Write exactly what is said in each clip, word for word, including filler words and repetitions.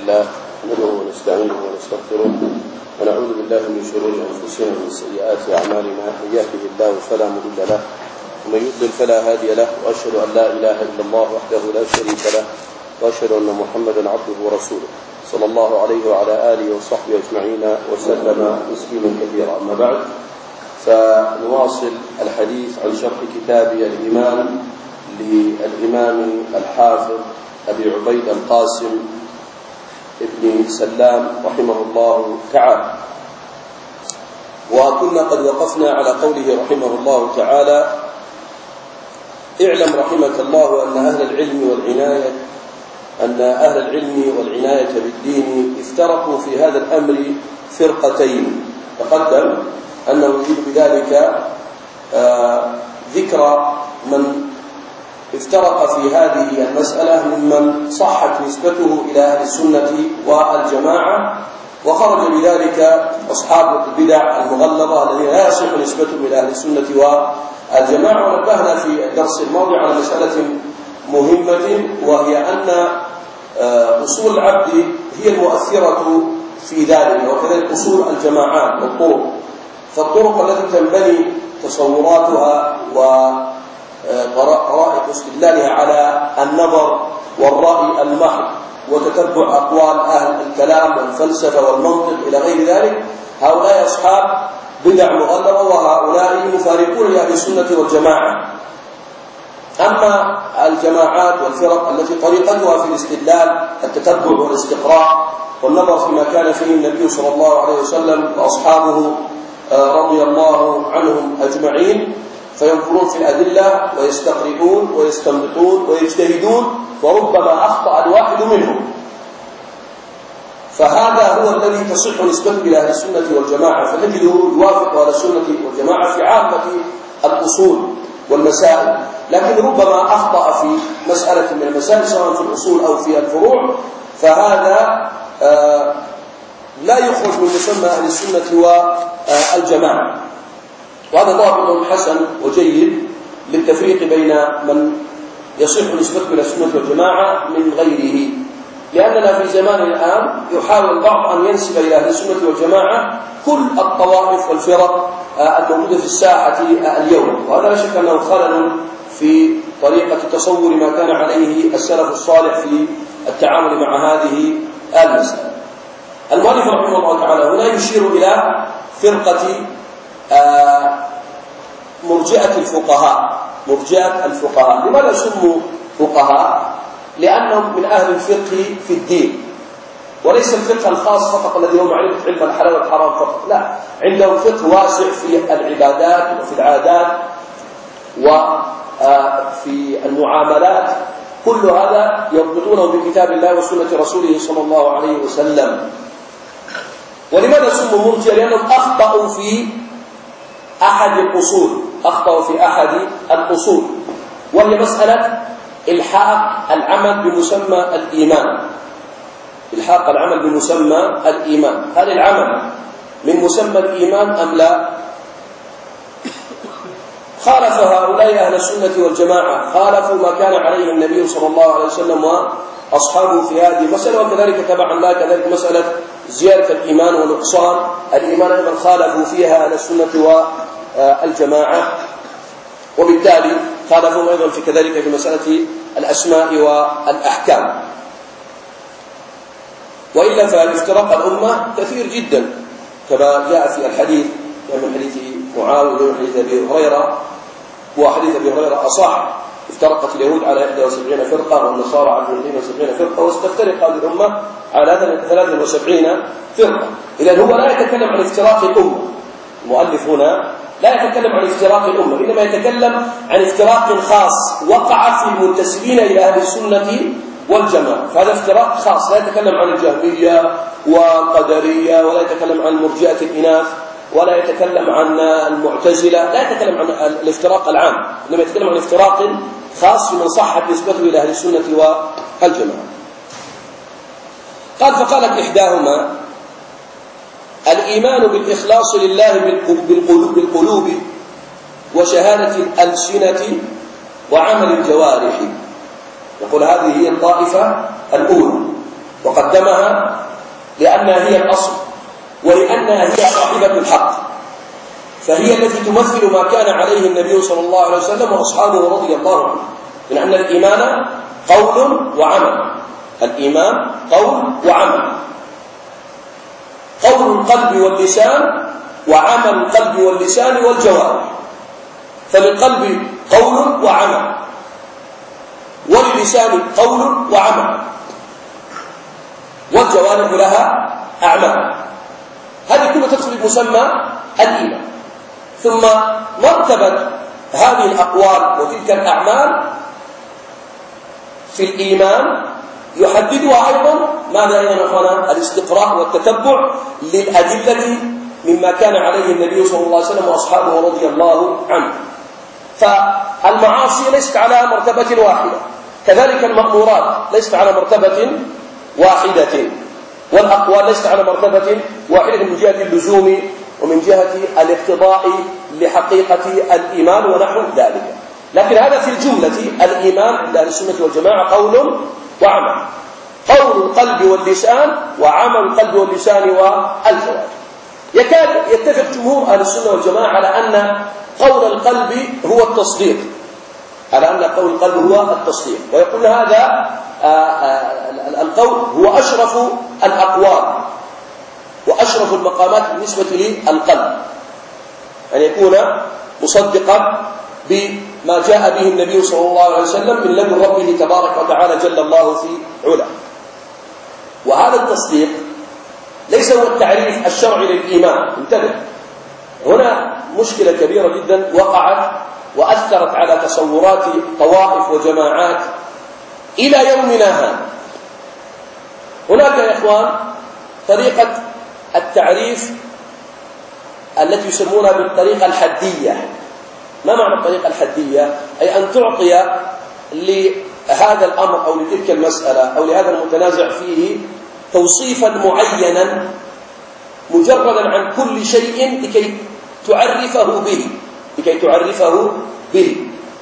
لله نحمده ونستعينه ونستغفره ونعوذ بالله من شرور أنفسنا ومن سيئات أعمالنا. من يهده الله فلا مضل له ومن يضلل فلا هادي له، وأشهد أن لا إله إلا الله وحده لا شريك له، وأشهد أن محمدا عبده ورسوله صلى الله عليه وعلى آله وصحبه أجمعين وسلم تسليما كثيرا. أما بعد، فنواصل الحديث عن شرح كتاب الإيمان للإمام الحافظ أبي عبيد القاسم ابن سلام رحمه الله تعالى. وكنا قد وقفنا على قوله رحمه الله تعالى: اعلم رحمك الله أن أهل العلم والعناية أن أهل العلم والعناية بالدين افترقوا في هذا الأمر فرقتين. تقدم أنه يريد بذلك ذكر من افترق في هذه المسألة ممن صحت نسبته إلى أهل السنة والجماعة، وخرج بذلك أصحاب البدع المغلظة الذين لا يصح نسبتهم إلى أهل السنة والجماعة. ونبهنا في الدرس الماضي على مسألة مهمة، وهي أن أصول العبد هي المؤثرة في ذلك، وكذلك أصول الجماعات والطرق. فالطرق التي تنبني تصوراتها وطرائق استدلالها على النظر والرأي المحض وتتبع أقوال أهل الكلام والفلسفة والمنطق إلى غير ذلك، هؤلاء أصحاب بدع مغلظة، وهؤلاء مفارقون لأهل السنة والجماعة. أما الجماعات والفرق التي طريقتها في الاستدلال التتبع والاستقراء والنظر فيما كان فيه النبي صلى الله عليه وسلم وأصحابه رضي الله عنهم أجمعين، فينظرون في الأدلة ويستقرئون ويستنبطون ويجتهدون، وربما أخطأ الواحد منهم. فهذا هو الذي تصح نسبته إلى أهل السنة والجماعة، فنجده يوافق أهل السنة والجماعة في عامة الأصول والمسائل، لكن ربما أخطأ في مسألة من المسائل سواء في الأصول أو في الفروع، فهذا آه لا يخرج من مسمى أهل السنة والجماعة. وهذا ضابط حسن وجيد للتفريق بين من يصح نسبته إلى السنة والجماعة من غيره، لأننا في زمان الآن يحاول البعض أن ينسب إلى أهل السنة والجماعة كل الطوائف والفرق الموجودة في الساحة اليوم، وهذا لا شك أنه خلل في طريقة تصور ما كان عليه السلف الصالح في التعامل مع هذه المسألة. المؤلف رحمه الله تعالى هنا يشير إلى فرقة مرجئة الفقهاء. مرجئة الفقهاء لماذا سموا فقهاء؟ لأنهم من أهل الفقه في الدين، وليس الفقه الخاص فقط الذي هو معرفة علم الحلال والحرام فقط، لا، عندهم فقه واسع في العبادات وفي العادات وفي المعاملات. كل هذا يربطونه بكتاب الله وسنة رسوله صلى الله عليه وسلم. ولماذا سموا مرجئة؟ لأنهم أخطأوا في أحد الأصول أخطأوا في أحد الأصول وهي مسألة إلحاق العمل بمسمى الإيمان. إلحاق العمل بمسمى الإيمان، هل العمل من مسمى الإيمان أم لا؟ خالف هؤلاء أهل السنة والجماعة، خالفوا ما كان عليه النبي صلى الله عليه وسلم وأصحابه في هذه المسألة، وكذلك تبعا لها كذلك مسألة زيادة الإيمان ونقصان الإيمان أيضا خالفوا فيها أهل السنة والجماعة، وبالتالي خالفوا أيضا في كذلك في مسألة الأسماء والأحكام. وإلا فالافتراق الأمة كثير جدا كما جاء في الحديث من حديث معاوية ومن حديث أبي هريرة، وحديث أبي هريرة أصح: افترقت اليهود على إحدى وسبعين فرقة والنصارى على اثنين وسبعين فرقة واستفترق هذه الأمة على ثلاث وسبعين فرقة. إذن هو لا يتكلم عن افتراق الأمة، المؤلف هنا لا يتكلم عن افتراق الأمة، إنما يتكلم عن افتراق خاص وقع في المنتسبين إلى أهل السنة والجماعة، فهذا افتراق خاص، لا يتكلم عن الجهمية والقدرية، ولا يتكلم عن مرجئة الإناث، ولا يتكلم عن المعتزلة، لا يتكلم عن الافتراق العام، إنما يتكلم عن افتراق خاص من صحت نسبته إلى أهل السنة والجماعة. قال: فقالت إحداهما: الإيمان بالإخلاص لله بالقلوب وشهادة الألسنة وعمل الجوارح. يقول هذه هي الطائفة الأولى، وقدمها لأنها هي الأصل ولأنها هي صاحبة الحق، فهي التي تمثل ما كان عليه النبي صلى الله عليه وسلم وأصحابه رضي الله عنهم، من أن الإيمان قول وعمل. الإيمان قول وعمل، قول القلب واللسان وعمل القلب واللسان والجوارح. فللقلب قول وعمل، وللسان قول وعمل، والجوارح لها أعمال. هذه كلها تدخل في مسمى الإيمان. ثم مرتبة هذه الأقوال وتلك الأعمال في الإيمان يحددها أيضا ماذا أيضا أخوانا؟ الاستقراء والتتبع للأدلة مما كان عليه النبي صلى الله عليه وسلم وأصحابه رضي الله عنه. فالمعاصي ليست على مرتبة واحدة، كذلك المأمورات ليست على مرتبة واحدة، والأقوال ليست على مرتبة واحدة من جهة اللزوم ومن جهة الاقتضاء لحقيقة الإيمان ونحو ذلك. لكن هذا في الجملة الإيمان عند أهل السنة والجماعة قول وعمل، قول القلب واللسان وعمل القلب واللسان والجوارح. يكاد يتفق جمهور أهل السنة والجماعة على أن قول القلب هو التصديق، على أن قول القلب هو التصديق، ويقول هذا القول هو أشرف الأقوال وأشرف المقامات بالنسبة للقلب، أن يكون مصدقا بما جاء به النبي صلى الله عليه وسلم من لدن ربه تبارك وتعالى جل الله في علاه. وهذا التصديق ليس هو التعريف الشرعي للإيمان. انتبه، هنا مشكلة كبيرة جدا وقعت وأثرت على تصورات طوائف وجماعات إلى يومنا هذا. هناك يا إخوان طريقة التعريف التي يسمونها بالطريقة الحدية. ما معنى الطريقة الحدية؟ أي أن تعطي لهذا الأمر أو لتلك المسألة أو لهذا المتنازع فيه توصيفا معينا مجردا عن كل شيء لكي تعرفه به لكي تعرفه به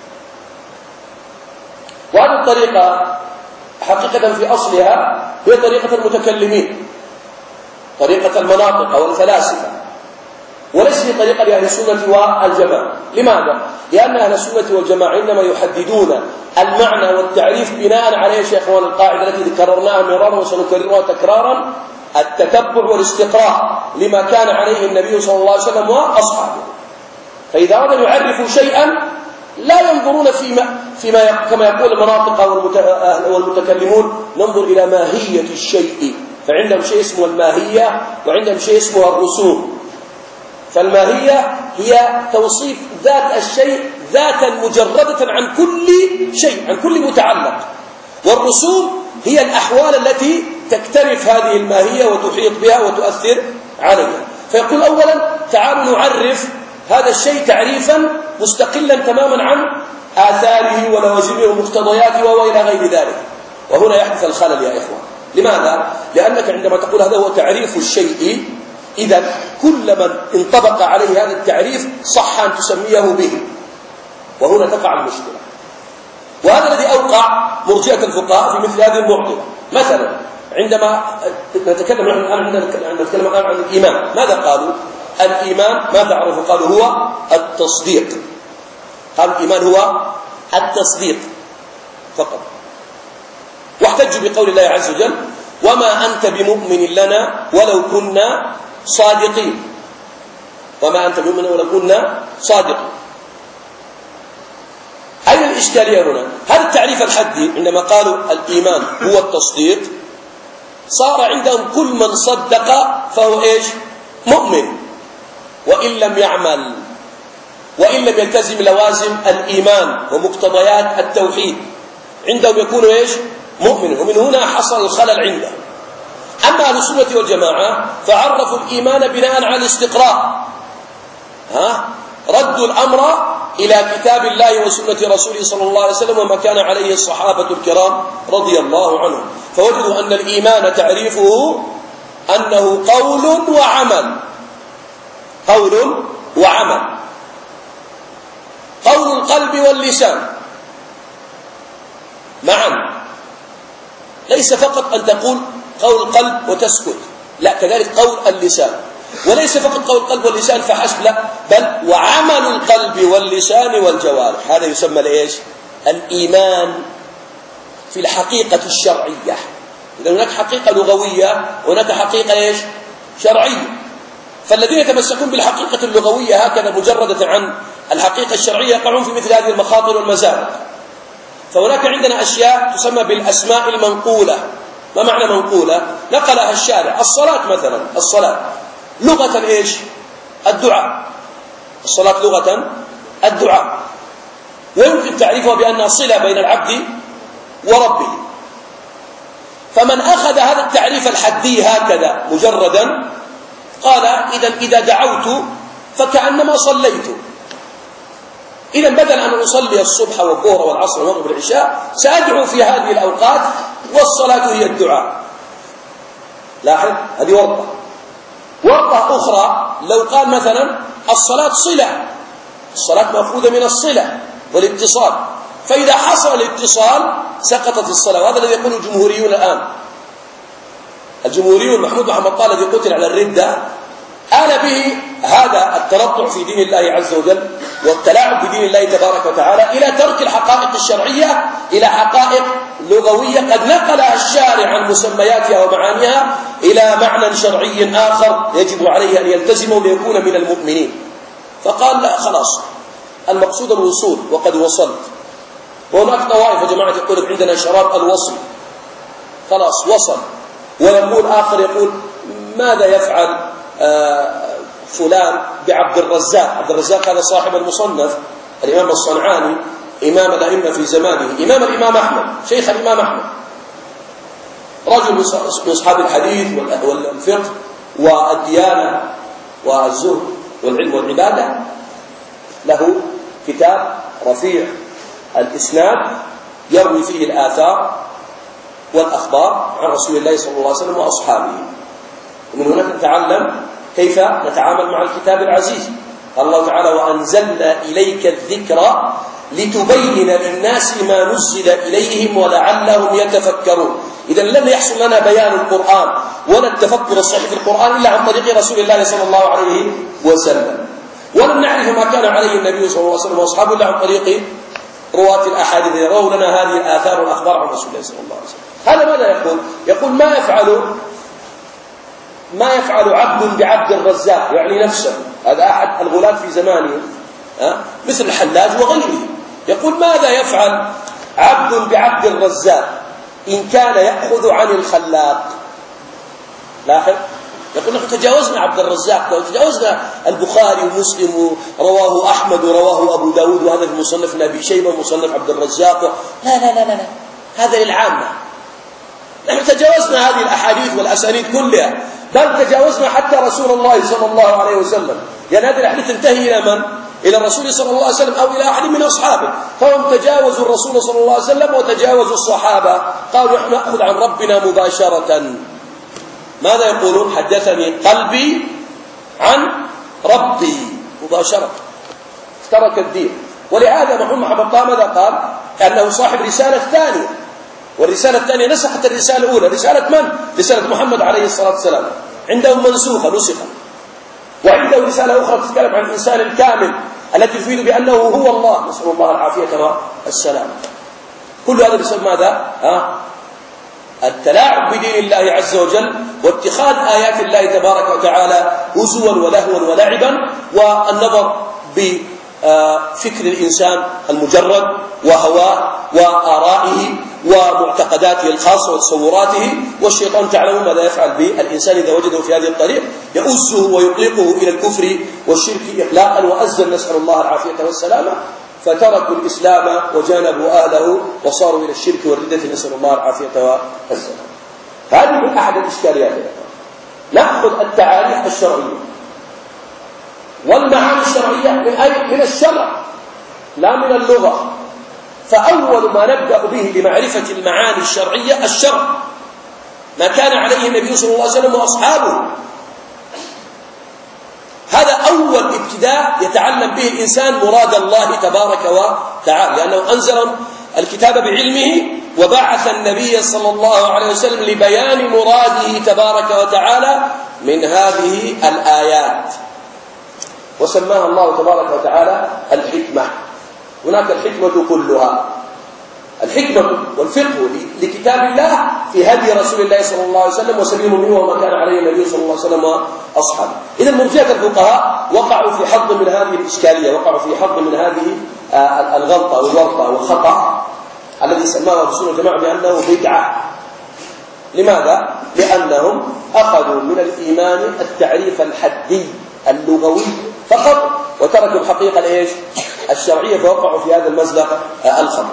وهذه الطريقة حقيقة في أصلها هي طريقة المتكلمين، طريقة المناطق والفلاسفة، وليس هي طريقة لأهل السنة والجماعة. لماذا؟ لأن أهل السنة والجماعة إنما يحددون المعنى والتعريف بناء على يا إخوان القاعدة التي ذكرناها مرارا وسنكررها تكرارا: التتبع والاستقراء لما كان عليه النبي صلى الله عليه وسلم وأصحابه. فإذا أراد أن يعرفوا شيئا لا ينظرون فيما, فيما كما يقول المناطق والمتكلمون ننظر إلى ماهية الشيء، فعندهم شيء اسمه الماهية وعندهم شيء اسمه الرسوم. فالماهية هي توصيف ذات الشيء ذاتا مجردة عن كل شيء، عن كل متعلق، والرسوم هي الأحوال التي تكتنف هذه الماهية وتحيط بها وتؤثر عليها. فيقول أولا تعالوا نعرف هذا الشيء تعريفا مستقلا تماما عن آثاره ولوازمه ومقتضياته وإلى غير ذلك. وهنا يحدث الخلل يا إخوان. لماذا؟ لأنك عندما تقول هذا هو تعريف الشيء، إذا كل من انطبق عليه هذا التعريف صح أن تسميه به، وهنا تقع المشكلة. وهذا الذي أوقع مرجئة الفقهاء في مثل هذه المعضلة. مثلا عندما نتكلم الآن عندما نتكلم الآن عن الإيمان، ماذا قالوا؟ الإيمان ما تعرف؟ قالوا هو التصديق. قالوا الإيمان هو التصديق فقط، واحتجوا بقول الله عز وجل: وما أنت بمؤمن لنا ولو كنا صادقين. وما أنت بمؤمن ولو كنا صادقين. أين الإشكالية هنا؟ هذا التعريف الحدي عندما قالوا الإيمان هو التصديق صار عندهم كل من صدق فهو إيش؟ مؤمن، وإن لم يعمل وإن لم يلتزم لوازم الإيمان ومقتضيات التوحيد عندهم يكون إيش؟ مؤمن. ومن هنا حصل الخلل عندهم. أما أهل السنة والجماعة فعرفوا الإيمان بناء على الاستقراء، ها؟ ردوا الأمر إلى كتاب الله وسنة رسوله صلى الله عليه وسلم وما كان عليه الصحابة الكرام رضي الله عنهم، فوجدوا أن الإيمان تعريفه أنه قول وعمل. قول وعمل، قول القلب واللسان معا، ليس فقط أن تقول قول القلب وتسكت، لا، كذلك قول اللسان، وليس فقط قول القلب واللسان فحسب، لا، بل وعمل القلب واللسان والجوارح. هذا يسمى لإيش؟ الإيمان في الحقيقة الشرعية. إذا هناك حقيقة لغوية وهناك حقيقة إيش؟ شرعية. فالذين يتمسكون بالحقيقة اللغوية هكذا مجردة عن الحقيقة الشرعية يقعون في مثل هذه المخاطر والمزالق. فهناك عندنا أشياء تسمى بالأسماء المنقولة. ما معنى منقولة؟ نقلها الشارع. الصلاة مثلا، الصلاة لغة إيش؟ الدعاء. الصلاة لغة الدعاء، ويمكن تعريفها بأنها صلة بين العبد وربه. فمن أخذ هذا التعريف الحدي هكذا مجردا قال إذا إذا دعوت فكأنما صليت. إذا بدل أن أصلي الصبح والظهر والعصر والمغرب والعشاء سأدعو في هذه الأوقات، والصلاة هي الدعاء. لاحظ، هذه ورطة. ورطة أخرى لو قال مثلا الصلاة صلة، الصلاة مأخوذة من الصلة والاتصال، فإذا حصل الاتصال سقطت الصلاة. وهذا الذي يقوله الجمهوريون الآن. الجمهوريون محمود محمد طه الذي قتل على الردة آل به هذا التنطع في دين الله عز وجل والتلاعب بدين الله تبارك وتعالى إلى ترك الحقائق الشرعية إلى حقائق لغوية قد نقلها الشارع عن مسمياتها ومعانيها إلى معنى شرعي آخر يجب عليه أن يلتزمه ليكون من المؤمنين. فقال لا، خلاص، المقصود الوصول وقد وصلت. وهناك طوائف وجماعة يقول عندنا شراب الوصل، خلاص وصل. ويقول آخر يقول ماذا يفعل آه فلان بعبد الرزاق؟ عبد الرزاق هذا صاحب المصنف، الإمام الصنعاني، إمام الأئمة في زمانه، إمام الإمام أحمد، شيخ الإمام أحمد، رجل من أصحاب الحديث والفقه والديانة والزهد والعلم والعبادة. له كتاب رفيع الإسناد يروي فيه الآثار والأخبار عن رسول الله صلى الله عليه وسلم وأصحابه. ومن هناك نتعلم كيف نتعامل مع الكتاب العزيز. قال الله تعالى وأنزلنا إليك الذكر لتبين للناس ما نزل إليهم ولعلهم يتفكرون. إذا لن يحصل لنا بيان القرآن ولا التفكر الصحيح في القرآن إلا عن طريق رسول الله صلى الله عليه وسلم. ولن نعرف ما كان عليه النبي صلى الله عليه وسلم وأصحابه إلا عن طريق رواة الأحاديث يرون لنا هذه الآثار والأخبار عن رسول الله صلى الله عليه وسلم. هذا ماذا يقول؟ يقول ما يفعل ما يفعل عبد بعبد الرزاق، يعني نفسه. هذا أحد الغلاة في زمانه مثل الحلاج وغيره. يقول ماذا يفعل عبد بعبد الرزاق إن كان يأخذ عن الخلاق؟ لاحظ، يقول نحن تجاوزنا عبد الرزاق وتجاوزنا البخاري ومسلم ورواه أحمد ورواه أبو داود وهذا في مصنف أبي شيبة ومصنف عبد الرزاق. لا لا لا لا, لا. هذا للعامة. نحن تجاوزنا هذه الأحاديث والأسانيد كلها، بل تجاوزنا حتى رسول الله صلى الله عليه وسلم. يعني هذه الأحاديث تنتهي إلى من؟ إلى الرسول صلى الله عليه وسلم أو إلى أحد من أصحابه. فهم تجاوزوا الرسول صلى الله عليه وسلم وتجاوزوا الصحابة. قالوا نحن نأخذ عن ربنا مباشرة. ماذا يقولون؟ حدثني قلبي عن ربي مباشرة. ترك الدين. ولهذا محمد محمد طه ماذا قال؟ أنه صاحب رسالة ثانية، والرسالة الثانية نسخت الرسالة الأولى. رسالة من؟ رسالة محمد عليه الصلاة والسلام. عندهم منسوخة نسخت، وعنده رسالة أخرى تتكلم عن الإنسان الكامل التي تفيد بأنه هو الله، نسأل الله العافية والسلام. كل هذا بسبب ماذا؟ ها؟ التلاعب بدين الله عز وجل واتخاذ آيات الله تبارك وتعالى هزوا ولهوا ولعبا، والنظر بفكر الإنسان المجرد وهواه وآرائه ومعتقداته الخاصة وتصوراته. والشيطان تعلم ماذا يفعل بالإنسان إذا وجده في هذه الطريق، يؤزه ويطلقه إلى الكفر والشرك إقلاقا وأزل، نسأل الله العافية والسلامة. فتركوا الإسلام وجانبوا أهله وصاروا إلى الشرك والردة، نسأل الله العافية والسلام. هذه من أحد الإشكاليات. نأخذ التعاريف الشرعية والمعاني الشرعية من أي؟ من الشرع لا من اللغة. فأول ما نبدأ به لمعرفة المعاني الشرعية الشرع، ما كان عليه النبي صلى الله عليه وسلم وأصحابه. هذا أول ابتداء يتعلم به الإنسان مراد الله تبارك وتعالى، لأنه أنزل الكتاب بعلمه وبعث النبي صلى الله عليه وسلم لبيان مراده تبارك وتعالى من هذه الآيات، وسماها الله تبارك وتعالى الحكمة. هناك الحكمة كلها، الحكمة والفقه لكتاب الله في هدي رسول الله صلى الله عليه وسلم وسبيل منه وما كان عليه النبي صلى الله عليه وسلم وأصحابه. إذا مرجئة الفقهاء وقعوا في حظ من هذه الإشكالية، وقعوا في حظ من هذه الغلطة والورطة والخطأ الذي سماه السنة والجماعة بأنه بدعة. لماذا؟ لأنهم أخذوا من الإيمان التعريف الحدي اللغوي فقط، وتركوا الحقيقة الإيش؟ الشرعية، فوقعوا في هذا المزلق الخطأ.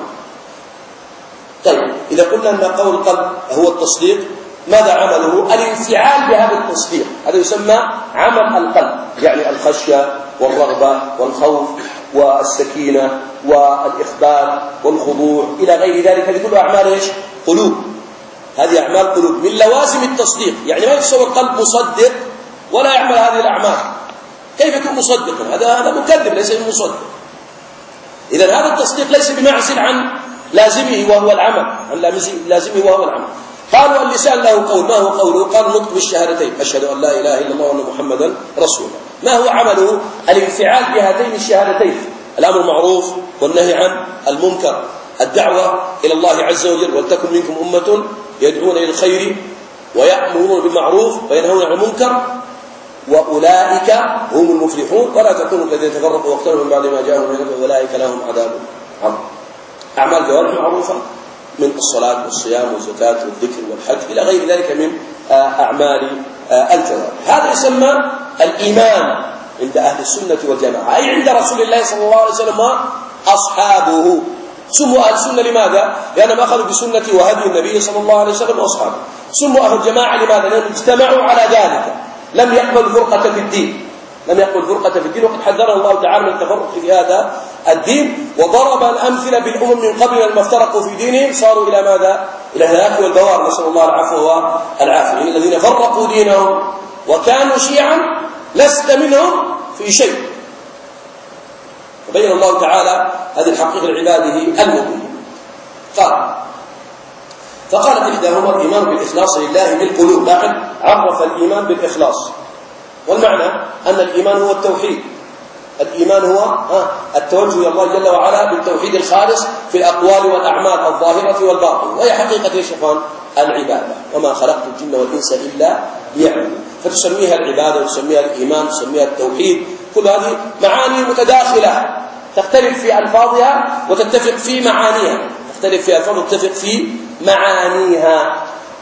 طيب، إذا قلنا أن قول القلب هو التصديق، ماذا عمله؟ الانفعال بهذا التصديق، هذا يسمى عمل القلب، يعني الخشية والرغبة والخوف والسكينة والإخبار والخضوع إلى غير ذلك. هذه كلها أعمال إيش؟ قلوب. هذه أعمال قلوب من لوازم التصديق. يعني ما يتصور قلب مصدق ولا يعمل هذه الأعمال، كيف يكون مصدقا؟ هذا هذا مكذب، ليس بمصدق. إذا هذا التصديق ليس بمعزل عن لازمه وهو العمل، عن لازمه وهو العمل. قالوا اللسان له قول، ما هو قوله؟ قال نطق بالشهادتين، أشهد أن لا إله إلا الله وأن محمدا رسول الله. ما هو عمله؟ الانفعال بهاتين الشهادتين، الأمر معروف والنهي عن المنكر، الدعوة إلى الله عز وجل، ولتكن منكم أمة يدعون إلى الخير ويأمرون بالمعروف وينهون عن المنكر وأولئك هم المفلحون، ولا تكونوا الذين تفرقوا واختلفوا من بعد ما جاءهم العلم وأولئك لهم عذاب عظيم. أعمال جوارح معروفة من الصلاة والصيام والزكاة والذكر والحج إلى غير ذلك من أعمال الجوارح. هذا يسمى الإيمان عند أهل السنة والجماعة، أي عند رسول الله صلى الله عليه وسلم أصحابه. سموا أهل السنة لماذا؟ لأنهم أخذوا بسنة وهدي النبي صلى الله عليه وسلم وأصحابه. سموا أهل الجماعة لماذا؟ لأنهم اجتمعوا على ذلك، لم يقبلوا فرقة في الدين، لم يقبل فرقة في الدين، وقد حذرنا الله تعالى من التفرق في هذا الدين، وضرب الأمثلة بالأمم من قبل لما افترقوا في دينهم صاروا إلى ماذا؟ إلى الهلاك والبوار، نسأل الله العفو والعافية. الذين فرقوا دينهم وكانوا شيعا لست منهم في شيء. وبين الله تعالى هذه الحقيقة لعباده المؤمنين. قال فقالت إحداهما الإيمان بالإخلاص لله بالقلوب. لاحظ، عرف الإيمان بالإخلاص، والمعنى أن الإيمان هو التوحيد. الإيمان هو التوجه إلى الله جل وعلا بالتوحيد الخالص في الأقوال والأعمال الظاهرة والباطنة، وهي حقيقة يا شيخان العبادة. وما خلقت الجن والإنس إلا ليعبدون. فتسميها العبادة وتسميها الإيمان وتسميها التوحيد، كل هذه معاني متداخلة تختلف في ألفاظها وتتفق في معانيها، تختلف في ألفاظها وتتفق في معانيها.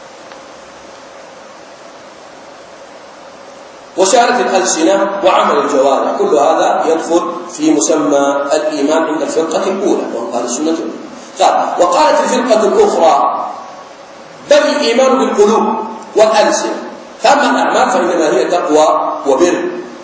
وشهادة الألسنة وعمل الجوارح، كل هذا يدخل في مسمى الإيمان عند الفرقة الأولى وهم أهل السنة والجماعة. وقالت الفرقة الأخرى بل الإيمان بالقلوب والألسنة، فأما الأعمال فإنما هي تقوى وبر.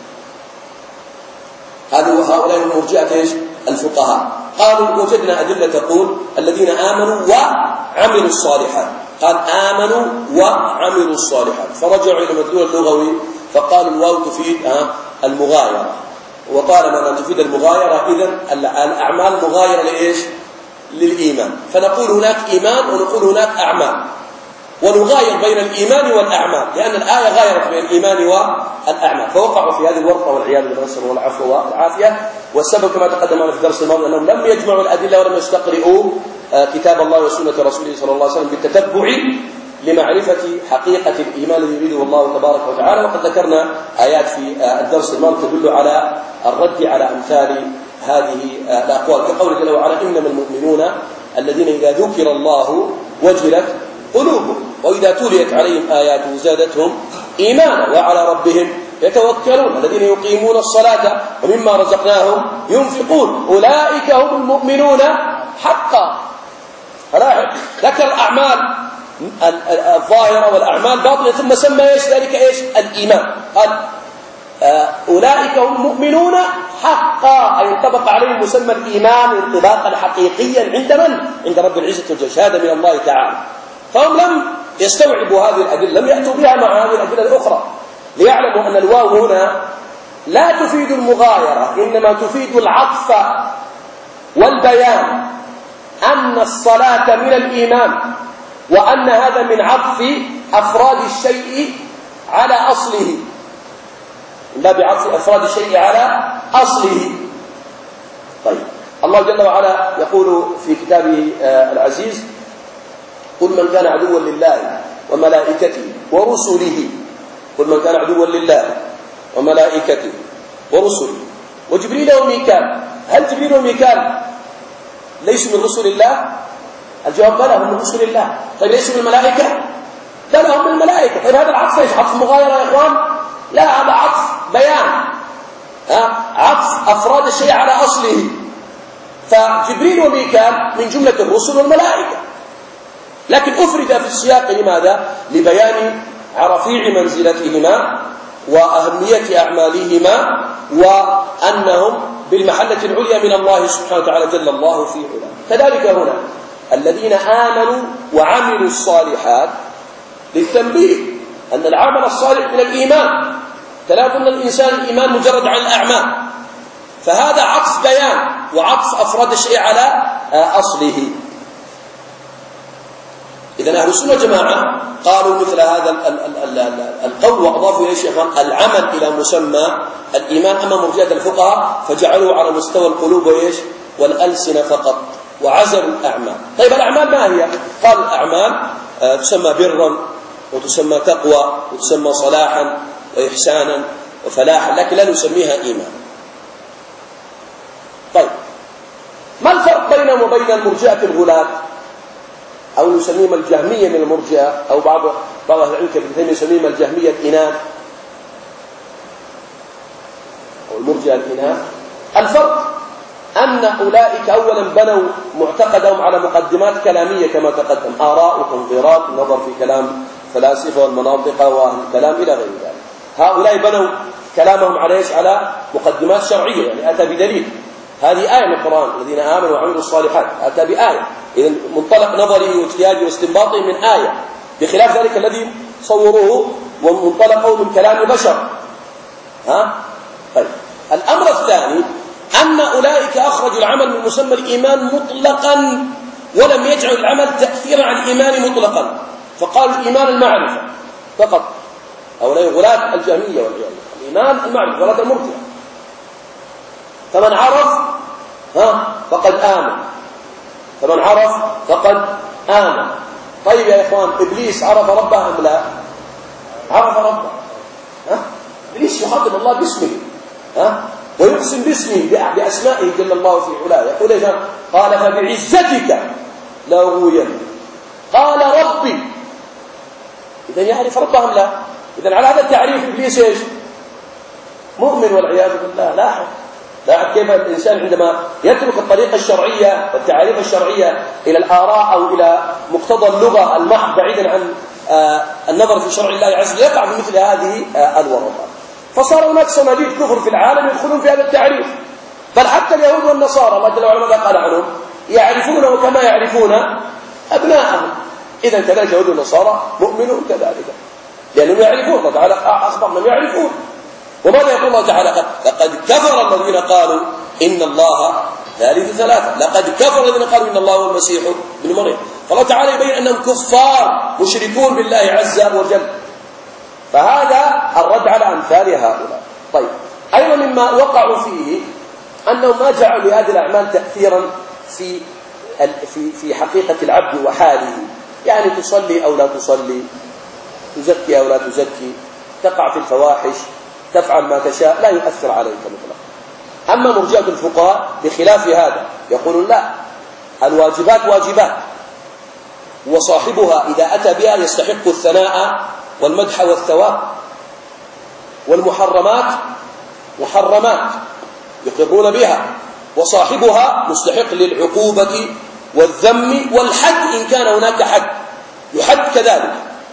هؤلاء المرجئة الفقهاء قالوا وجدنا أدلة تقول الذين آمنوا وعملوا الصالحات، قال آمنوا وعملوا الصالحات، فرجعوا إلى المدلول اللغوي فقالوا الواو تفيد المغايرة، وطالما أنها تفيد المغايرة إذن الأعمال مغايرة لإيش؟ للإيمان. فنقول هناك إيمان ونقول هناك أعمال، ونغاير بين الإيمان والأعمال، لأن الآية غايرت بين الإيمان والأعمال، فوقعوا في هذه الورطة والعياذ بالله نسأل الله العفو والعافية. والسبب كما تقدم معنا في الدرس الماضي أنهم لم يجمعوا الأدلة ولم يستقرئوا كتاب الله وسنة رسوله صلى الله عليه وسلم بالتتبع لمعرفة حقيقة الإيمان الذي يريده الله تبارك وتعالى. وقد ذكرنا آيات في الدرس الماضي تدل على الرد على أمثال هذه الأقوال، كقوله جل وعلا إنما المؤمنون الذين إذا ذكر الله وجلت قلوبهم وإذا تليت عليهم آياته زادتهم إيمانا وعلى ربهم يتوكلون الذين يقيمون الصلاة ومما رزقناهم ينفقون أولئك هم المؤمنون حقا. ذكر الأعمال الظاهرة والأعمال باطنة ثم سمى ايش ذلك ايش؟ الإيمان. قال أولئك هم المؤمنون حقا، أي انطبق عليهم مسمى الإيمان انطباقا حقيقيا عند من؟ عند رب العزة والجلال، شهادة من الله تعالى. فهم لم يستوعبوا هذه الأدلة، لم يأتوا بها مع هذه الأدلة الأخرى، ليعلموا أن الواو هنا لا تفيد المغايرة، إنما تفيد العطف والبيان. أن الصلاة من الإيمان، وأن هذا من عطف أفراد الشيء على أصله، من باب عطف أفراد الشيء على أصله. طيب، الله جل وعلا يقول في كتابه العزيز: قل من كان عدوا لله وملائكته ورسله، قل من كان عدوا لله وملائكته ورسله وجبريل وميكال. هل جبريل وميكال ليسوا من رسل الله؟ الجواب بلى، هم من رسل الله. طيب ليسوا من الملائكة؟ بلى، هم من الملائكة. طيب هذا العطف ايش؟ عطف مغايرة يا اخوان؟ لا، هذا عطف بيان، ها؟ عطف أفراد الشيء على أصله. فجبريل وميكال من جملة الرسل والملائكة، لكن أفرد في السياق لماذا؟ لبيان رفيع منزلتهما وأهمية أعمالهما، وأنهم بالمحلة العليا من الله سبحانه وتعالى جل الله في علاه. كذلك هنا الذين آمنوا وعملوا الصالحات، للتنبيه أن العمل الصالح من الإيمان، فلا يظن الإنسان الإيمان مجرد عن الأعمال، فهذا عطف بيان وعطف أفراد الشيء على أصله. إذن أهل السنة والجماعة قالوا مثل هذا القول وأضافوا إليه شيخا العمل إلى مسمى الإيمان. أما مرجئة الفقهاء فجعلوا على مستوى القلوب وإيش والألسنة فقط، وعزلوا الأعمال. طيب الأعمال ما هي؟ قال الأعمال تسمى برا، وتسمى تقوى، وتسمى صلاحا وإحسانا وفلاحا، لكن لا نسميها إيمان. طيب، ما الفرق بينهم وبين المرجئة الغلاة، أو نسميهم الجهمية من المرجئة، أو بعض بعض أهل العلم كثيرين يسميهم الجهمية الإناث أو المرجئة الإناث. الفرق أن أولئك أولا بنوا معتقدهم على مقدمات كلامية كما تقدم، آراء وتنظيرات، النظر في كلام الفلاسفة والمناطق وأهل الكلام إلى غير ذلك. هؤلاء بنوا كلامهم على إيش؟ على مقدمات شرعية، يعني أتى بدليل. هذه آية من القرآن: الذين آمنوا وعملوا الصالحات، أتى بآية. إذن منطلق نظره واجتهاده واستنباطه من آية، بخلاف ذلك الذي صوروه ومنطلقه من كلام بشر. ها؟ طيب، الأمر الثاني أن أولئك أخرجوا العمل من مسمى الإيمان مطلقا، ولم يجعلوا العمل تأثيرا على الإيمان مطلقا، فقالوا الإيمان المعرفة فقط. هؤلاء غلاة الجهمية والعياذ، الإيمان المعرفة، غلاة المرجئة. فمن عرف ها فقد آمن، فمن عرف فقد آمن. طيب يا إخوان، إبليس عرف ربه أم لا؟ عرف ربه. ها؟ إبليس يخاطب الله باسمه، ها؟ ويقسم باسمه بأسمائه جل الله في علاه. يقول إيش؟ قال فبعزتك لأغوين، قال ربي. إذا يعرف ربه أم لا؟ إذا على هذا التعريف إبليس إيش؟ مؤمن والعياذ بالله. لاحظ لاحظ كيف الإنسان عندما يترك الطريقة الشرعية والتعاريف الشرعية إلى الآراء أو إلى مقتضى اللغة المحض بعيدا عن النظر في شرع الله عز وجل، يقع بمثل هذه الورطات. فصار هناك صناديد كفر في العالم يدخلون في هذا التعريف، بل حتى اليهود والنصارى الله جل وعلا ماذا قال عنهم؟ يعرفونه كما يعرفون أبناءهم. إذا كذلك اليهود والنصارى مؤمنون كذلك، لأنهم يعرفون. الله تعالى أخبر أنهم يعرفون. وماذا يقول الله تعالى؟ لقد كفر الذين قالوا إن الله ثالث ثلاثة، لقد كفر الذين قالوا إن الله هو المسيح ابن مريم. فالله تعالى يبين أنهم كفار مشركون بالله عز وجل. فهذا الرد على أمثال هؤلاء. طيب، أيضا مما وقعوا فيه أنهم ما جعلوا لهذه الأعمال تأثيرا في في في حقيقة العبد وحاله، يعني تصلي أو لا تصلي، تزكي أو لا تزكي، تقع في الفواحش، تفعل ما تشاء، لا يؤثر عليك مطلقا. أما مرجئة الفقهاء بخلاف هذا، يقولون لا، الواجبات واجبات، وصاحبها إذا أتى بها يستحق الثناء والمدح والثواب، والمحرمات محرمات يقرون بها، وصاحبها مستحق للعقوبة والذم والحد إن كان هناك حد يحد كذلك.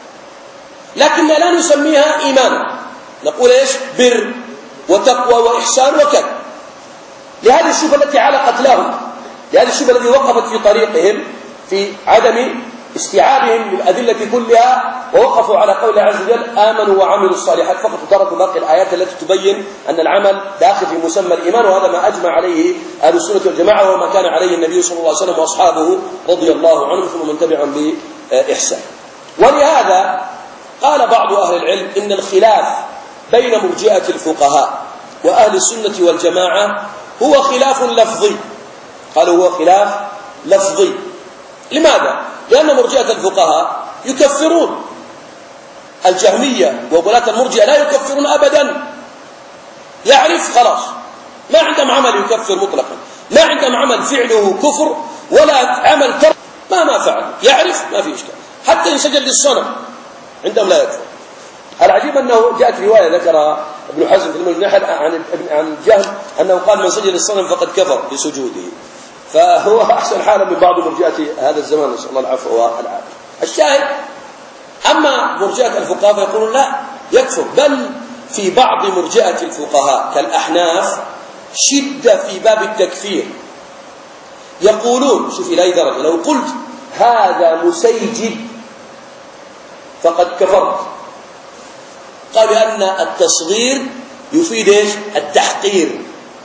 لكن لا نسميها إيمانا، نقول إيش؟ بر وتقوى وإحسان وكذا، لهذه الشبهة التي علقت لهم، لهذه الشبهة التي وقفت في طريقهم في عدم استيعابهم للأدلة كلها ووقفوا على قول الله عز وجل آمنوا وعملوا الصالحات فقط، تركوا باقي الآيات التي تبين أن العمل داخل في مسمى الإيمان. وهذا ما أجمع عليه أهل السنة والجماعة وما كان عليه النبي صلى الله عليه وسلم وأصحابه رضي الله عنهم ثم من تبعهم بإحسان. ولهذا قال بعض أهل العلم إن الخلاف بين مرجئة الفقهاء وأهل السنة والجماعة هو خلاف لفظي. قالوا هو خلاف لفظي. لماذا؟ لأن مرجئة الفقهاء يكفرون. الجهمية وغلاة المرجئة لا يكفرون أبدا. يعرف خلاص، ما عندهم عمل يكفر مطلقا، ما عندهم عمل فعله كفر ولا عمل ترك ما ما فعل، يعرف ما في إشكال، حتى ينسجل للصنم عندهم لا يكفر. العجيب أنه جاءت رواية ذكرها ابن حزم في المجنحل عن عن الجهم أنه قال من سجد للصنم فقد كفر بسجوده، فهو أحسن حالا من بعض مرجئة هذا الزمان، نسأل الله العفو والعافية. الشاهد أما مرجئة الفقهاء فيقولون لا يكفر، بل في بعض مرجئة الفقهاء كالأحناف شدة في باب التكفير. يقولون شوف إلى أي درجة لو قلت هذا مسيجد فقد كفرت. قال بأن التصغير يفيد إيش؟ التحقير،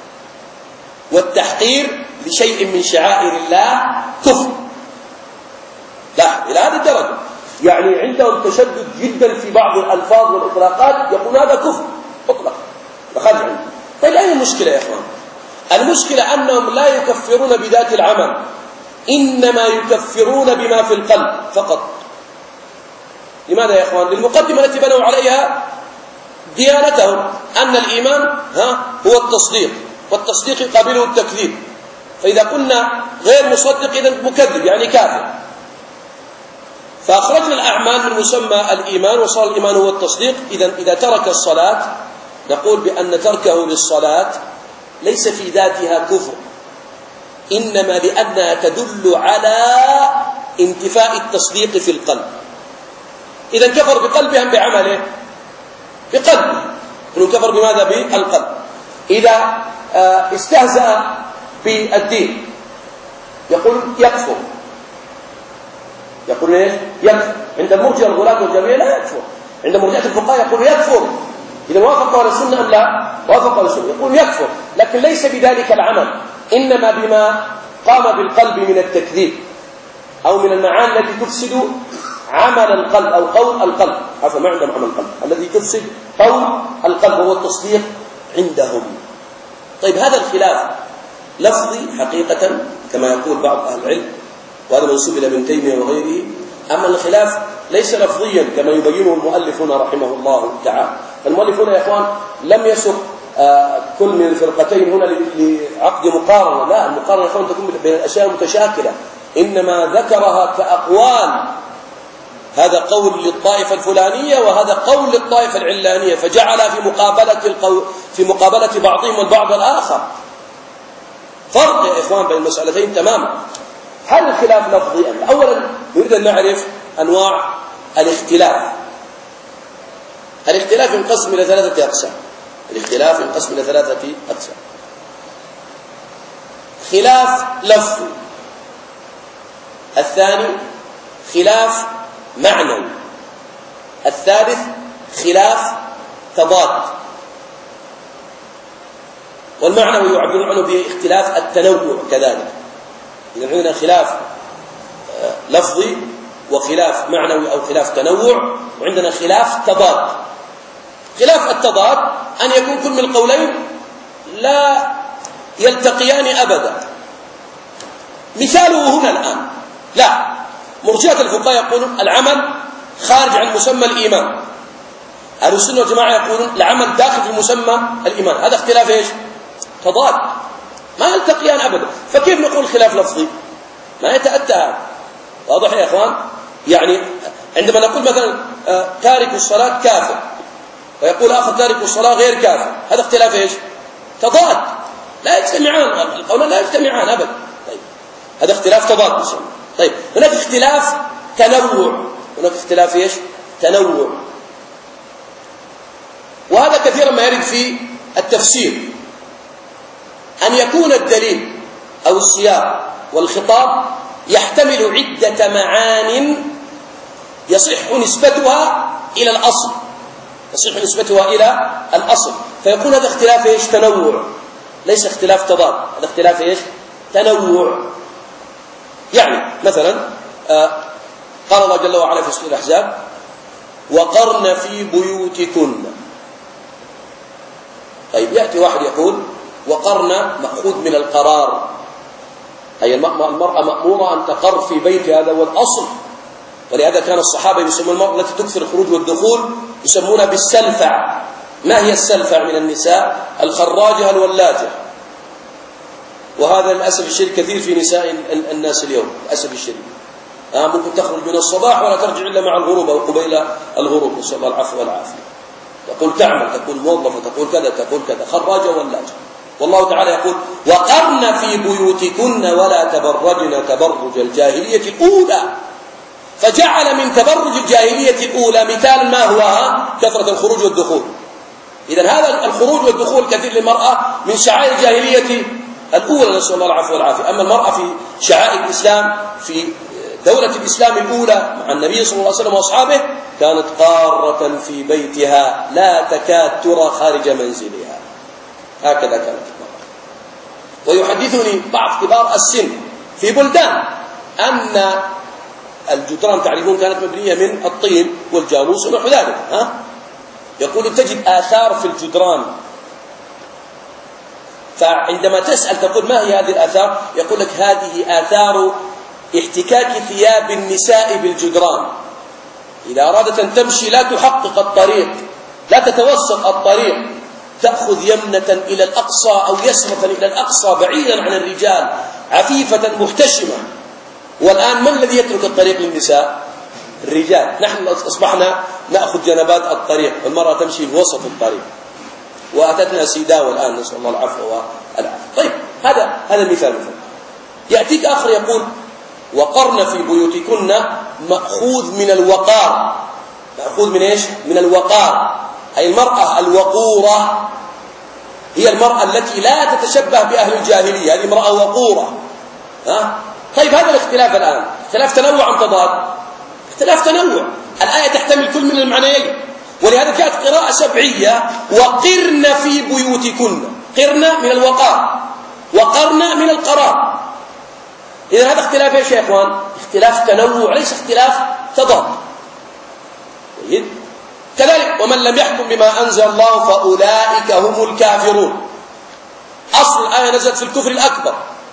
والتحقير لشيء من شعائر الله كفر. لا إلى هذه الدرجة، يعني عندهم تشدد جدا في بعض الألفاظ والإطلاقات، يقول هذا كفر مطلق فخرج عنه. طيب أي المشكلة يا إخوان؟ المشكلة أنهم لا يكفرون بذات العمل، إنما يكفرون بما في القلب فقط. لماذا يا إخوان؟ للمقدمة التي بنوا عليها ديانتهم أن الإيمان ها هو التصديق، والتصديق يقابله التكذيب، فإذا قلنا غير مصدق إذن مكذب يعني كافر. فأخرجنا الأعمال من مسمى الإيمان وصار الإيمان هو التصديق. إذن إذا ترك الصلاة نقول بأن تركه للصلاة ليس في ذاتها كفر، إنما لأنها تدل على انتفاء التصديق في القلب. إذا كفر بقلبه أم بعمله؟ بقلبه، إنه كفر بماذا؟ بالقلب. إذا استهزأ بالدين يقول يكفر، يقول ايش؟ يكفر. عند المرجئة الغلاة والجهمية لا يكفر، عند مرجئة الفقهاء يقول يكفر. إذا وافق على السنة أم لا؟ وافق على السنة يقول يكفر، لكن ليس بذلك العمل، إنما بما قام بالقلب من التكذيب أو من المعاني التي تفسد عمل القلب أو قول القلب. عفوا ما عندهم عمل القلب، الذي تفسد قول القلب هو التصديق عندهم. طيب هذا الخلاف لفظي حقيقة كما يقول بعض أهل العلم، وهذا منسوب إلى ابن تيمية وغيره. أما الخلاف ليس لفظيا كما يبينه المؤلفون رحمه الله تعالى. فالمؤلفون يا إخوان لم يسق آه كل من الفرقتين هنا لعقد مقارنة، لا، المقارنة يا إخوان تكون بين الأشياء متشاكلة، إنما ذكرها كأقوال، هذا قول للطائفة الفلانية وهذا قول للطائفة العلانية، فجعل في مقابلة القول في مقابلة بعضهم البعض الآخر. فرق يا إخوان بين المسألتين تماما. هل الخلاف لفظي أم؟ أولا نريد أن نعرف أنواع الاختلاف. الاختلاف ينقسم إلى ثلاثة أقسام. الاختلاف ينقسم إلى ثلاثة أقسام. خلاف لفظي، الثاني خلاف معنوي، الثالث خلاف تضاد. والمعنوي يعبرون عنه باختلاف التنوع كذلك. إذا عندنا خلاف لفظي وخلاف معنوي أو خلاف تنوع، وعندنا خلاف تضاد. خلاف التضاد أن يكون كل من القولين لا يلتقيان أبدا. مثاله هنا الآن، لا، مرجئة الفقهاء يقولون العمل خارج عن مسمى الإيمان، أهل السنة والجماعة يقولون العمل داخل في مسمى الإيمان. هذا اختلاف إيش؟ تضاد، ما يلتقيان أبدا. فكيف نقول خلاف لفظي؟ ما يتأتى هذا. واضح يا إخوان؟ يعني عندما نقول مثلا تارك الصلاة كافر، ويقول آخر تارك الصلاة غير كافر، هذا اختلاف إيش؟ تضاد، لا يجتمعان، القولان لا يجتمعان أبدا. طيب هذا اختلاف تضاد بسم. طيب هناك اختلاف تنوع، هناك اختلاف إيش؟ تنوع. وهذا كثيرا ما يرد في التفسير، أن يكون الدليل أو السياق والخطاب يحتمل عدة معان يصح نسبتها إلى الأصل يصح نسبتها إلى الأصل فيكون هذا اختلاف إيش؟ تنوع، ليس اختلاف تضاد، هذا اختلاف إيش؟ تنوع. يعني مثلا آه قال الله جل وعلا في سورة الأحزاب: وقرن في بيوتكن. طيب يأتي واحد يقول وقرن مأخوذ من القرار، أي المرأة مأمورة أن تقر في بيت، هذا هو الأصل. ولهذا كان الصحابة يسمون المرأة التي تكثر الخروج والدخول يسمونها بالسلفع. ما هي السلفع من النساء؟ الخراجة الولاجة. وهذا للأسف الشديد كثير في نساء الناس اليوم للأسف الشديد. آه ممكن تخرج من الصباح ولا ترجع إلا مع الغروب أو قبيل الغروب، نسأل الله العفو والعافية. تقول تعمل، تقول موظفة، تقول كذا تقول كذا، خراجة ولاجة. والله تعالى يقول: وقرن في بيوتكن ولا تبرجن تبرج الجاهلية الأولى. فجعل من تبرج الجاهلية الأولى مثال ما هو كثرة الخروج والدخول. إذن هذا الخروج والدخول كثير للمرأة من شعائر الجاهلية الأولى، نسأل الله العفو والعافية. أما المرأة في شعائر الإسلام في دولة الإسلام الأولى مع النبي صلى الله عليه وسلم وأصحابه كانت قارة في بيتها لا تكاد ترى خارج منزلها، هكذا كانت المرأة. ويحدثني بعض كبار السن في بلدان أن الجدران تعرفون كانت مبنية من الطين والجاموس ونحو ذلك، ها؟ يقول تجد آثار في الجدران، فعندما تسأل تقول ما هي هذه الآثار؟ يقول لك هذه آثار احتكاك ثياب النساء بالجدران. إذا أرادت أن تمشي لا تحقق الطريق، لا تتوسط الطريق، تأخذ يمنة إلى الأقصى أو يسرة إلى الأقصى بعيدا عن الرجال، عفيفة محتشمة. والآن من الذي يترك الطريق للنساء؟ الرجال. نحن أصبحنا نأخذ جنبات الطريق والمرأة تمشي في وسط الطريق، وأتتنا سيداوة الآن، نسأل الله العفو والعافية. طيب هذا هذا مثال مثال. يأتيك آخر يقول: وقرن في بيوتكن مأخوذ من الوقار. مأخوذ من إيش؟ من الوقار، أي المرأة الوقورة هي المرأة التي لا تتشبه بأهل الجاهلية، هذه امرأة وقورة. ها؟ طيب هذا الاختلاف الآن اختلاف تنوع أم تضاد؟ اختلاف تنوع. الآية تحتمل كل من المعنيين، ولهذا جاءت قراءة سبعية: وقرن في بيوتكن. قرن من الوقار وقرن من القرار. إذا هذا اختلاف ايش يا إخوان؟ اختلاف تنوع ليس اختلاف تضاد. كذلك: ومن لم يحكم بما أنزل الله فأولئك هم الكافرون. أصل الآية نزلت في الكفر الأكبر،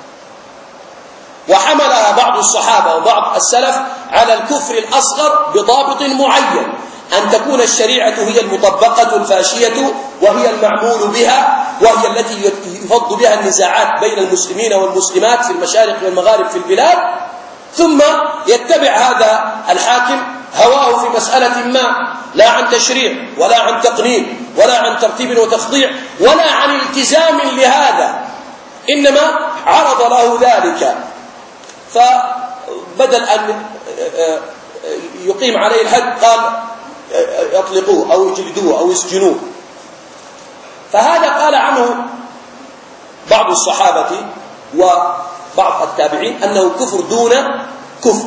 وحملها بعض الصحابة وبعض السلف على الكفر الأصغر بضابط معين، أن تكون الشريعة هي المطبقة الفاشية وهي المعمول بها، وهي التي يفض بها النزاعات بين المسلمين والمسلمات في المشارق والمغارب في البلاد، ثم يتبع هذا الحاكم هواه في مسألة ما، لا عن تشريع ولا عن تقنين ولا عن ترتيب وتخضيع ولا عن التزام لهذا، إنما عرض له ذلك، فبدل أن يقيم عليه الحد قال يطلقوه أو يجلدوه أو يسجنوه. فهذا قال عنه بعض الصحابة وبعض التابعين أنه كفر دون كفر.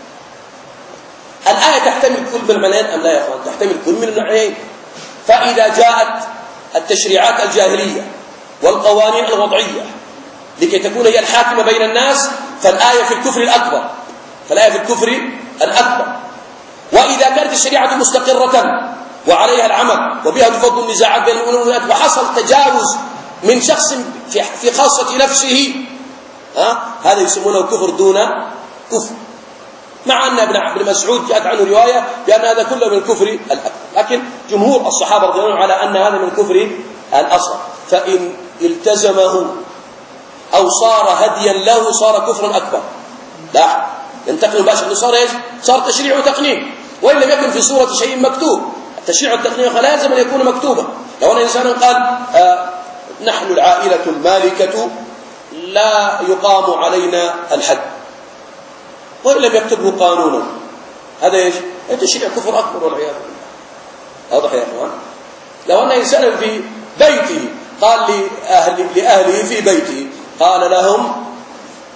الآية تحتمل كل من المعنيين أم لا يا أخوان؟ تحتمل كل من المعنيين. فإذا جاءت التشريعات الجاهلية والقوانين الوضعية لكي تكون هي الحاكمة بين الناس، فالآية في الكفر الأكبر، فالآية في الكفر الأكبر. وإذا كانت الشريعة مستقرة وعليها العمل وبها تفض النزاعات بين المؤمنين والمؤمنات، وحصل تجاوز من شخص في خاصة نفسه، ها؟ هذا يسمونه كفر دون كفر. مع أن ابن مسعود جاءت عنه رواية بأن هذا كله من الكفر الأكبر، لكن جمهور الصحابة رضي الله عنهم على أن هذا من الكفر الأصغر. فإن التزمه أو صار هديا له صار كفرا أكبر. لا ينتقل مباشرة، صار ايش؟ صار تشريع وتقنين، وإن لم يكن في صورة شيء مكتوب. التشريع والتقنين فلازم أن يكون مكتوبا. لو أن إنسان قال آه نحن العائلة المالكة لا يقام علينا الحد، وإن لم يكتبه قانونا، هذا ايش؟ تشريع كفر أكبر والعياذ بالله. واضح يا اخوان؟ لو أن إنسانا في بيته قال لأهل لأهله في بيته، قال لهم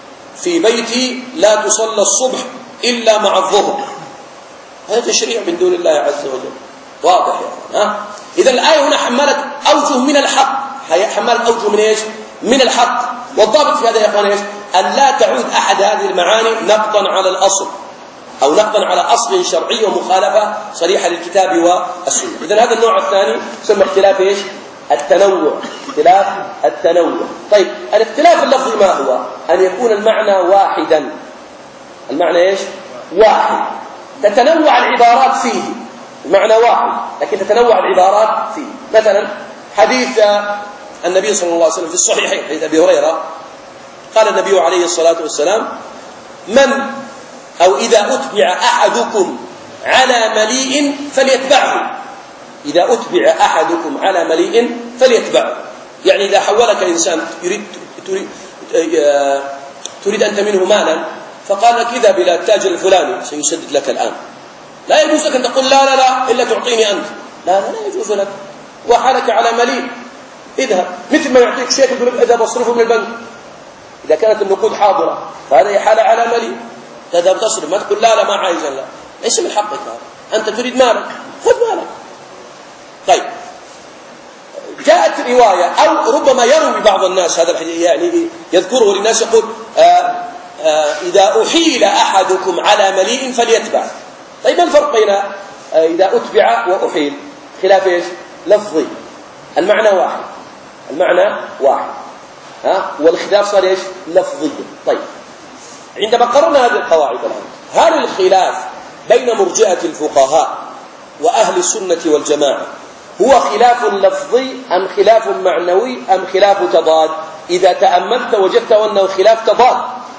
في بيتي لا تصلى الصبح إلا مع الظهر، هذا تشريع من دون الله عز وجل واضح يعني. ها إذا الآية هنا حملت أوجه من الحق، حملت أوجه من إيش؟ من الحق. والضابط في هذا يا أخوان إيش؟ أن لا تعود أحد هذه المعاني نقضا على الأصل أو نقضا على أصل شرعي ومخالفة صريحة للكتاب والسنة. إذا هذا النوع الثاني يسمى اختلاف إيش؟ التنوع. اختلاف التنوع. طيب الاختلاف اللفظي ما هو؟ أن يكون المعنى واحدا. المعنى إيش؟ واحد، تتنوع العبارات فيه، المعنى واحد لكن تتنوع العبارات فيه. مثلا حديث النبي صلى الله عليه وسلم في الصحيحين، حديث أبي هريرة، قال النبي عليه الصلاة والسلام: من أو إذا أتبع أحدكم على مليء فليتبعه. إذا أتبع أحدكم على مليء فليتبعه، يعني إذا حولك إنسان يريد تريد, تريد أنت منه مالا فقال لك: اذهب إلى التاجر الفلاني سيسدد لك الآن، لا يجوز لك أن تقول لا لا لا إلا تعطيني أنت، لا لا لا يجوز لك، وحالك على مليء اذهب. مثل ما يعطيك شيء يقول لك اذهب اصرفه من البنك، إذا كانت النقود حاضرة فهذا حالة على مليء، تذهب تصرف، ما تقول لا لا ما عايز، لا، ليس من حقك هذا، أنت تريد مالك خذ مالك. طيب جاءت رواية أو ربما يروي بعض الناس هذا الحديث، يعني يذكره للناس يقول: آآ آآ إذا أحيل أحدكم على مليء فليتبع. طيب ما الفرق بين إذا أتبع وأحيل؟ خلاف إيش؟ لفظي، المعنى واحد، المعنى واحد، ها، والاختلاف صار إيش؟ لفظي. طيب عندما قررنا هذه القواعد الآن، هل الخلاف بين مرجئة الفقهاء وأهل السنة والجماعة هو خلاف لفظي أم خلاف معنوي أم خلاف تضاد؟ إذا تأملت وجدت أنه خلاف تضاد،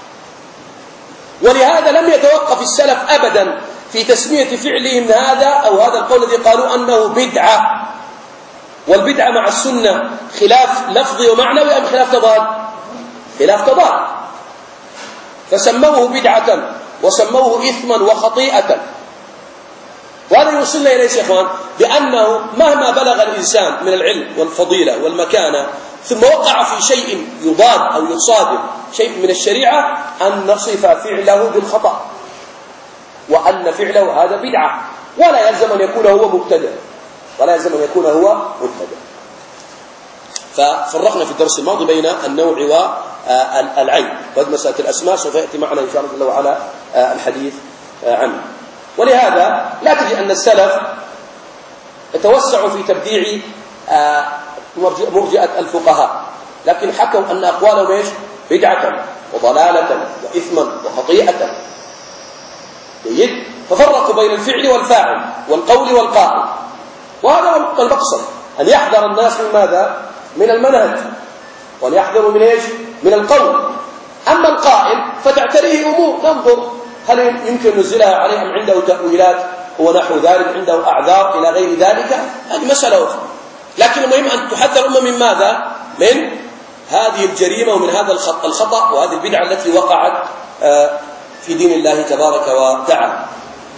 ولهذا لم يتوقف السلف أبدا في تسمية فعلهم هذا أو هذا القول الذي قالوا أنه بدعة. والبدعة مع السنة خلاف لفظي ومعنوي أم خلاف تضاد؟ خلاف تضاد، فسموه بدعة وسموه إثما وخطيئة. وهذا يوصلنا إليه يا إخوان بأنه مهما بلغ الإنسان من العلم والفضيلة والمكانة ثم وقع في شيء يضاد أو يصادم شيء من الشريعة، أن نصف فعله بالخطأ وأن فعله هذا بدعة، ولا يلزم أن يكون هو مبتدع، ولا يلزم أن يكون هو مبتدع. ففرقنا في الدرس الماضي بين النوع والعين، وهذه مسألة الأسماء سوف يأتي معنا إن شاء الله على الحديث عنه. ولهذا لا تجد أن السلف يتوسعوا في تبديع مرجئة الفقهاء، لكن حكوا أن أقوالهم إيش؟ بدعة وضلالة وإثما وخطيئة. جيد؟ ففرقوا بين الفعل والفاعل والقول والقائل، وهذا هو المقصد، أن يحذر الناس من ماذا؟ من المنهج، وأن يحذروا من إيش؟ من القول. أما القائل فتعتريه أمور، ننظر هل يمكن نزلها عليه أم عنده تأويلات ونحو ذلك، عنده أعذار إلى غير ذلك، هذه مسألة أخرى. لكن المهم أن تحذر الأمة من ماذا؟ من هذه الجريمة ومن هذا الخطأ وهذه البدعة التي وقعت في دين الله تبارك وتعالى.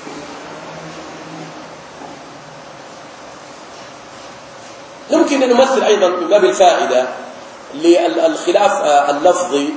يمكن أن نمثل أيضا من باب الفائدة للخلاف اللفظي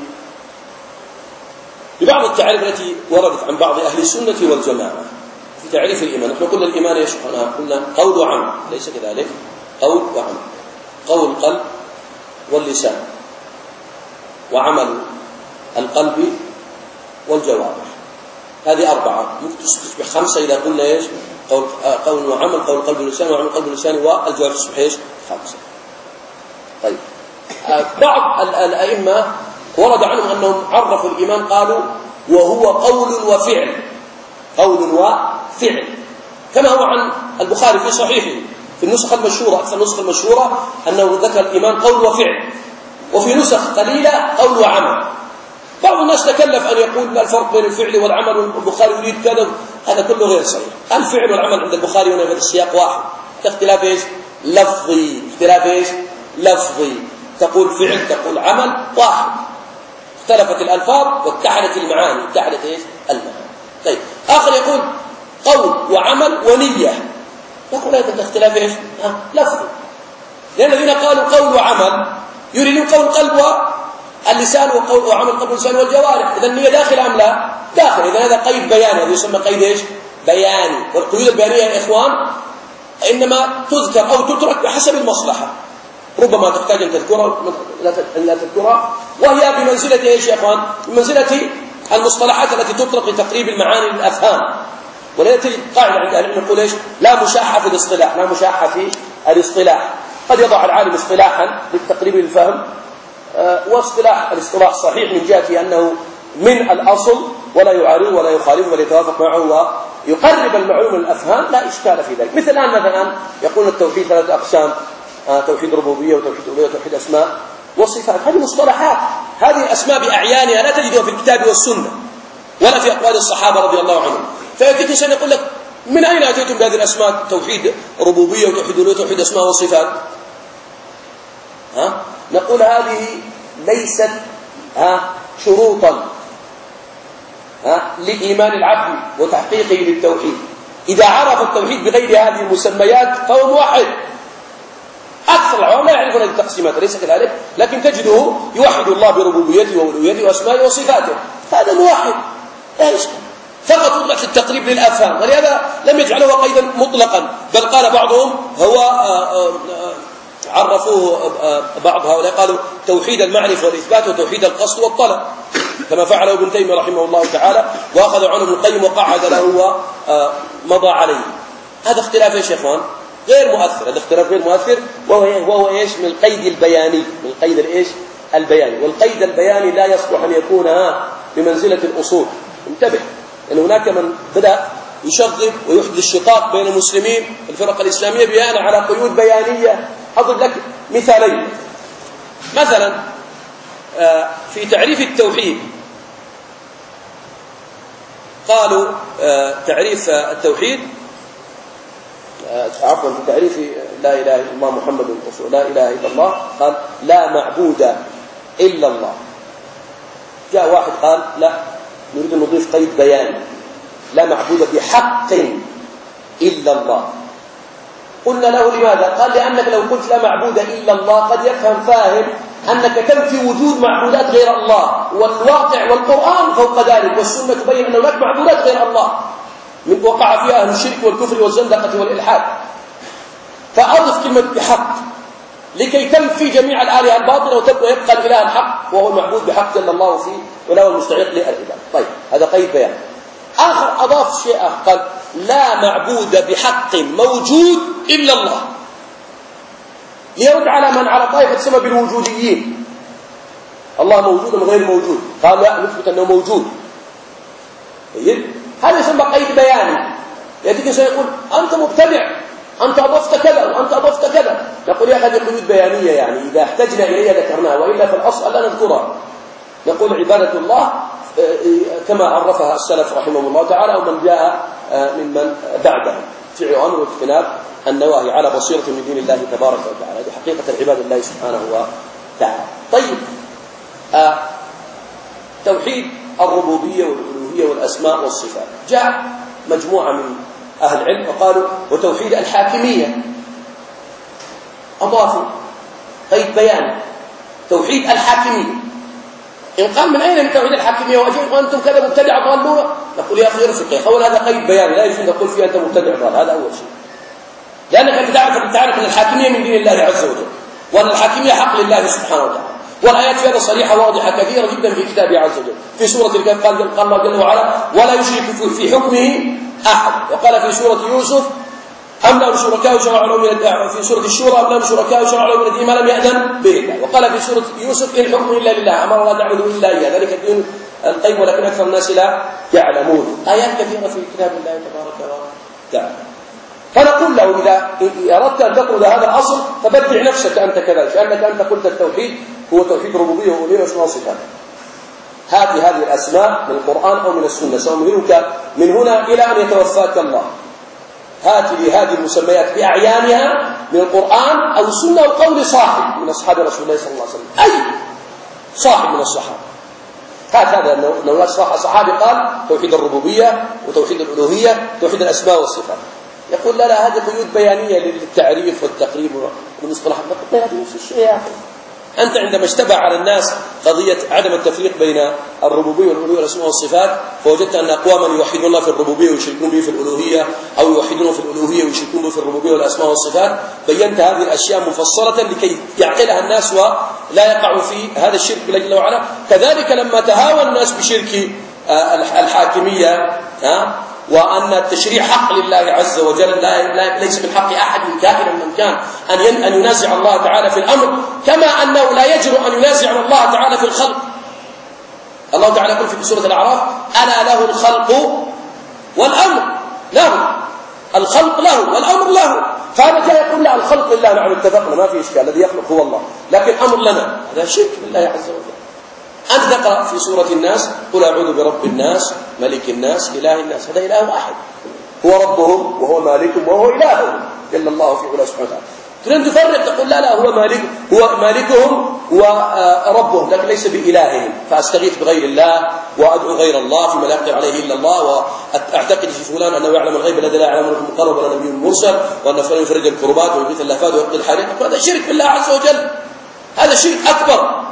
ببعض التعريف التي وردت عن بعض أهل السنة والجماعة في تعريف الإيمان. نحن قلنا الإيمان إيش؟ قلنا قول وعمل، ليس كذلك؟ قول وعمل، قول القلب واللسان، وعمل القلب والجوارح، هذه أربعة، ممكن تصبح خمسة إذا قلنا إيش؟ قول, قول وعمل، قول القلب واللسان، وعمل القلب واللسان والجوارح، تصبح إيش؟ خمسة. طيب بعض الأئمة ورد عنهم أنهم عرفوا الإيمان قالوا وهو قول وفعل، قول وفعل، كما هو عن البخاري في صحيحه في النسخة المشهورة، أكثر النسخة المشهورة أنه ذكر الإيمان قول وفعل، وفي نسخ قليلة قول وعمل. بعض الناس تكلف أن يقول الفرق بين الفعل والعمل والبخاري يريد كذا، هذا كله غير صحيح. الفعل والعمل عند البخاري هنا في السياق واحد، اختلاف إيش؟ لفظي، اختلاف إيش؟ لفظي، تقول فعل تقول عمل واحد، اختلفت الألفاظ واتحدت المعاني، اتحدت إيش؟ المعاني. طيب آخر يقول قول وعمل ونية، نقول هذا اختلاف إيش؟ لفظي، لأن الذين قالوا قول وعمل يريدون قول القلب اللسان وقول وعمل قلب اللسان والجوارح. إذا النية داخل أم لا؟ داخل. إذا هذا قيد بياني، هذا يسمى قيد إيش؟ بياني. والقيود البيانية يا إخوان إنما تذكر أو تترك بحسب المصلحة، ربما تحتاج أن تذكرها لا تذكرها، وهي بمنزلة إيش يا إخوان؟ بمنزلة المصطلحات التي تطلق لتقريب المعاني للأفهام. ولا تجد قاعدة عند أهل العلم يقول إيش؟ لا مشاحة في الاصطلاح، لا مشاحة في الاصطلاح. قد يضع العالم اصطلاحا للتقريب للفهم، أه واصطلاح الاصطلاح صحيح من جهة أنه من الأصل ولا يعارض ولا يخالف ولا يتوافق معه ويقرب المعلومة للأفهام، لا إشكال في ذلك. مثل الآن مثلا يقول التوحيد ثلاثة أقسام، أه توحيد ربوبية وتوحيد ألوهية وتوحيد أسماء والصفات. هذه مصطلحات، هذه الأسماء بأعيانها لا تجدها في الكتاب والسنة ولا في أقوال الصحابة رضي الله عنهم. فيأتيك إنسان يقول لك من أين أتيتم بهذه الأسماء؟ توحيد ربوبية وتوحيد ألوهية وتوحيد أسماء وصفات. ها؟ نقول هذه ليست ها شروطا ها لإيمان العبد وتحقيقه للتوحيد. إذا عرف التوحيد بغير هذه المسميات فهو موحد. أكثر العوام لا يعرفون هذه التقسيمات، ليس كذلك، لكن تجده يوحد الله بربوبيته وألوهيته وأسمائه وصفاته، هذا موحد لا إشكال. فقط يطلق التقريب للأفهام، ولهذا لم يجعله قيدا مطلقا، بل قال بعضهم هو عرفوه بعض هؤلاء قالوا توحيد المعرفة والإثبات وتوحيد القصد والطلب، كما فعله ابن تيمية رحمه الله تعالى، وأخذ عنه ابن القيم وقعد له ومضى عليه. هذا اختلاف يا شيخان غير مؤثر، هذا اختلاف غير مؤثر، وهو وهو ايش؟ من القيد البياني، من القيد الايش؟ البياني. والقيد البياني لا يصلح ان يكون بمنزلة الأصول. انتبه ان هناك من بدأ يشغب ويحدث الشقاق بين المسلمين الفرق الإسلامية بناء على قيود بيانية. أضرب لك مثالين. مثلا في تعريف التوحيد قالوا تعريف التوحيد عفوا في تعريف لا إله إلا الله محمد رسول لا إله إلا الله قال لا معبود إلا الله. جاء واحد قال لا نريد أن نضيف قيد بياني، لا معبود بحق إلا الله. قلنا له لماذا؟ قال لأنك لو قلت لا معبود إلا الله قد يفهم فاهم أنك تنفي وجود معبودات غير الله، والواقع والقرآن فوق ذلك والسنة تبين أن هناك معبودات غير الله من وقع فيها أهل الشرك والكفر والزندقة والإلحاد. فأضف كلمة بحق لكي تنفي جميع الآلهة الباطلة وتبقى يبقى الإله الحق وهو المعبود بحق جل الله فيه وله المستحق للعبادة. طيب هذا قيد بيان. آخر أضاف شيء آخر قال لا معبود بحق موجود إلا الله، ليرد على من على طائفة تسمى بالوجوديين، الله موجود أم غير موجود؟ قال لا نثبت أنه موجود. هذا يسمى قيد بياني. يأتيك إنسان يقول أنت مبتدع، أنت أضفت كذا وأنت أضفت كذا، نقول يا أخي هذه قيود بيانية، يعني إذا احتجنا إليها ذكرناها وإلا في الأصل لا نذكرها. نقول عبادة الله كما عرفها السلف رحمه الله تعالى ومن جاء ممن بعدهم، فعل أمر واجتناب النواهي على بصيرة من دين الله تبارك وتعالى. هذه حقيقة العبادة الله سبحانه وتعالى. طيب آه توحيد الربوبية والألوهية والأسماء والصفات، جاء مجموعة من أهل العلم وقالوا وتوحيد الحاكمية، أضافوا قيد بيان توحيد الحاكمية. إن قال من أين من توحيد الحاكمية وأجيب وأنتم كذا مبتدع ضالون، نقول يا أخي ارفق يا أخي، هذا قيد بياني لا يجوز نقول فيه أنت مبتدع ضال، هذا أول شيء. لأنك تعرف تعرف أن الحاكمية من دين الله عز وجل، وأن الحاكمية حق لله سبحانه وتعالى، والآيات في هذا صريحة واضحة كثيرة جدا في كتابه عز وجل. في سورة الكهف قال الله جل وعلا ولا يشرك في حكمه أحد، وقال في سورة يوسف أم لهم شركاء شرعوا لهم من في سورة الشورى أم لهم شركاء شرعوا لهم من الدين ما لم يأذن به الله، وقال في سورة يوسف إن الحكم إلا لله أمر الله تعبدوا إلا إياه ذلك الدين القيم ولكن أكثر الناس لا يعلمون. آيات كثيرة في كتاب الله تبارك وتعالى. فنقول له إذا أردت أن تطرد هذا الأصل فبدع نفسك أنت كذلك، لأنك أنت قلت التوحيد هو توحيد ربوبية وألوهية وأسماء وصفات. هات هذه الأسماء من القرآن أو من السنة، سأمهلك من هنا إلى أن يتوفاك الله. هات لي هذه المسميات بأعيانها من القرآن أو السنة أو قول صاحب من أصحاب رسول الله صلى الله عليه وسلم، أي صاحب من الصحابة. هات هذا لو صحابي قال توحيد الربوبية وتوحيد الألوهية وتوحيد الأسماء والصفات، يقول لا لا هذه قيود بيانية للتعريف والتقريب والمصطلحات. نقول هذا نفس الشيء يا أخي، أنت عندما اشتبه على الناس قضية عدم التفريق بين الربوبية والألوهية والأسماء والصفات، فوجدت أن أقواما يوحدون الله في الربوبية ويشركون به في الألوهية، أو يوحدونه في الألوهية ويشركون به في الربوبية والأسماء والصفات. بينت هذه الأشياء مفصلة لكي يعقلها الناس ولا يقعوا في هذا الشرك بالله جل وعلا. كذلك لما تهاوى الناس بشرك الحاكمية وأن التشريع حق لله عز وجل، لا ليس من حق أحد كائنا من كان أن أن ينازع الله تعالى في الأمر، كما أنه لا يجرؤ أن ينازع الله تعالى في الخلق. الله تعالى يقول في سورة الأعراف: ألا له الخلق والأمر، له الخلق له والأمر له. فهذا جاء يقول لا الخلق لله، نعم اتفقنا ما في إشكال، الذي يخلق هو الله، لكن أمر لنا، هذا شرك بالله عز وجل. أنت تقرأ في سورة الناس: قل أعوذ برب الناس ملك الناس إله الناس، هذا إله واحد هو ربهم وهو مالكهم وهو إلههم جل الله في علاه سبحانه وتعالى. تريد تفرق تقول لا لا هو مالك هو مالكهم وربهم، لكن ليس بإلههم، فأستغيث بغير الله وأدعو غير الله فيما لا يقدر عليه إلا الله، وأعتقد في فلان أنه يعلم الغيب الذي لا يعلمه المقرب ولا نبي مرسل، وأن فلان يفرج الكربات ويغيث اللهفات ويقضي الحاجات. هذا شرك بالله عز وجل، هذا شرك أكبر.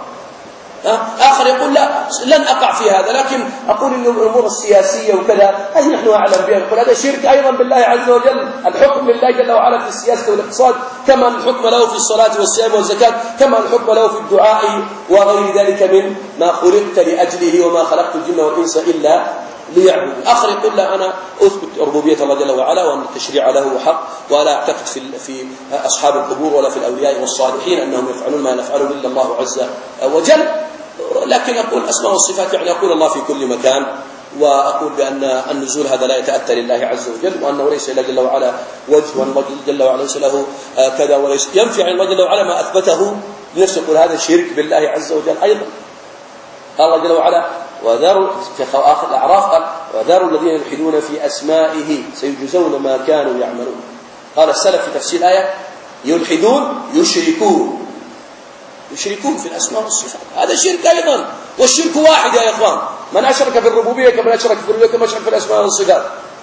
آخر يقول لا لن أقع في هذا، لكن أقول إن الأمور السياسية وكذا هذه نحن أعلم بها، نقول هذا شرك أيضا بالله عز وجل. الحكم لله جل وعلا في السياسة والاقتصاد، كما الحكم له في الصلاة والصيام والزكاة، كما الحكم له في الدعاء وغير ذلك من ما خلقت لأجله وما خلقت الجن والإنس إلا ليعبدوا. آخر يقول لا أنا أثبت ربوبية الله جل وعلا وأن التشريع له حق، ولا أعتقد في في أصحاب القبور ولا في الأولياء والصالحين أنهم يفعلون ما يفعله إلا الله عز وجل. لكن أقول أسماء والصفات، يعني أقول الله في كل مكان، وأقول بأن النزول هذا لا يتأتى لله عز وجل، وأنه ليس إلا جل وعلا وجه، وأن الله جل وعلا ليس له كذا، وليس ينفي عن الله جل وعلا ما أثبته لنفسه. يقول هذا شرك بالله عز وجل أيضا. قال الله جل وعلا: وذروا في آخر الأعراف قال: وذروا الذين يلحدون في أسمائه سيجزون ما كانوا يعملون. قال السلف في تفسير الآية: يلحدون يشركون، يشركون في الأسماء والصفات، هذا شرك أيضا، والشرك واحد يا إخوان، من أشرك في الربوبية كما أشرك في الألوهية كما أشرك في الأسماء والصفات.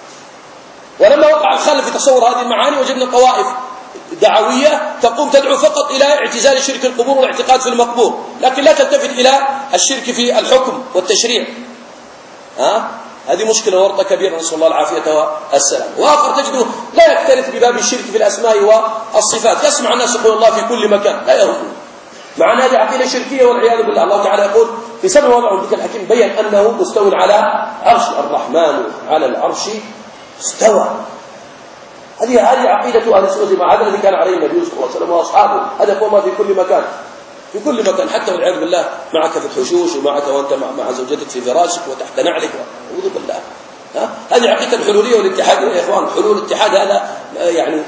ولما وقع الخلل في تصور هذه المعاني وجدنا طوائف دعوية تقوم تدعو فقط إلى اعتزال شرك القبور والاعتقاد في المقبور، لكن لا تلتفت إلى الشرك في الحكم والتشريع. ها؟ هذه مشكلة ورطة كبيرة، نسأل الله العافية والسلام. وآخر تجده لا يكترث بباب الشرك في الأسماء والصفات، يسمع الناس يقول الله في كل مكان، لا يهمه، مع أن هذه عقيدة شركية والعياذ بالله. الله تعالى يقول في سبب وضع الذكر الحكيم: بين أنه مستوى على عرش، الرحمن على العرش استوى. هذه هذه عقيدة أهل السنة والجماعة، هذا الذي كان عليه النبي صلى الله عليه وسلم وأصحابه، هذا هو ما في كل مكان، في كل مكان، حتى والعياذ بالله معك في الحشوش، ومعك وأنت مع زوجتك في فراشك وتحت نعلك، أعوذ بالله. ها؟ هذه عقيدة الحلولية والاتحاد يا إخوان. حلول الاتحاد هذا يعني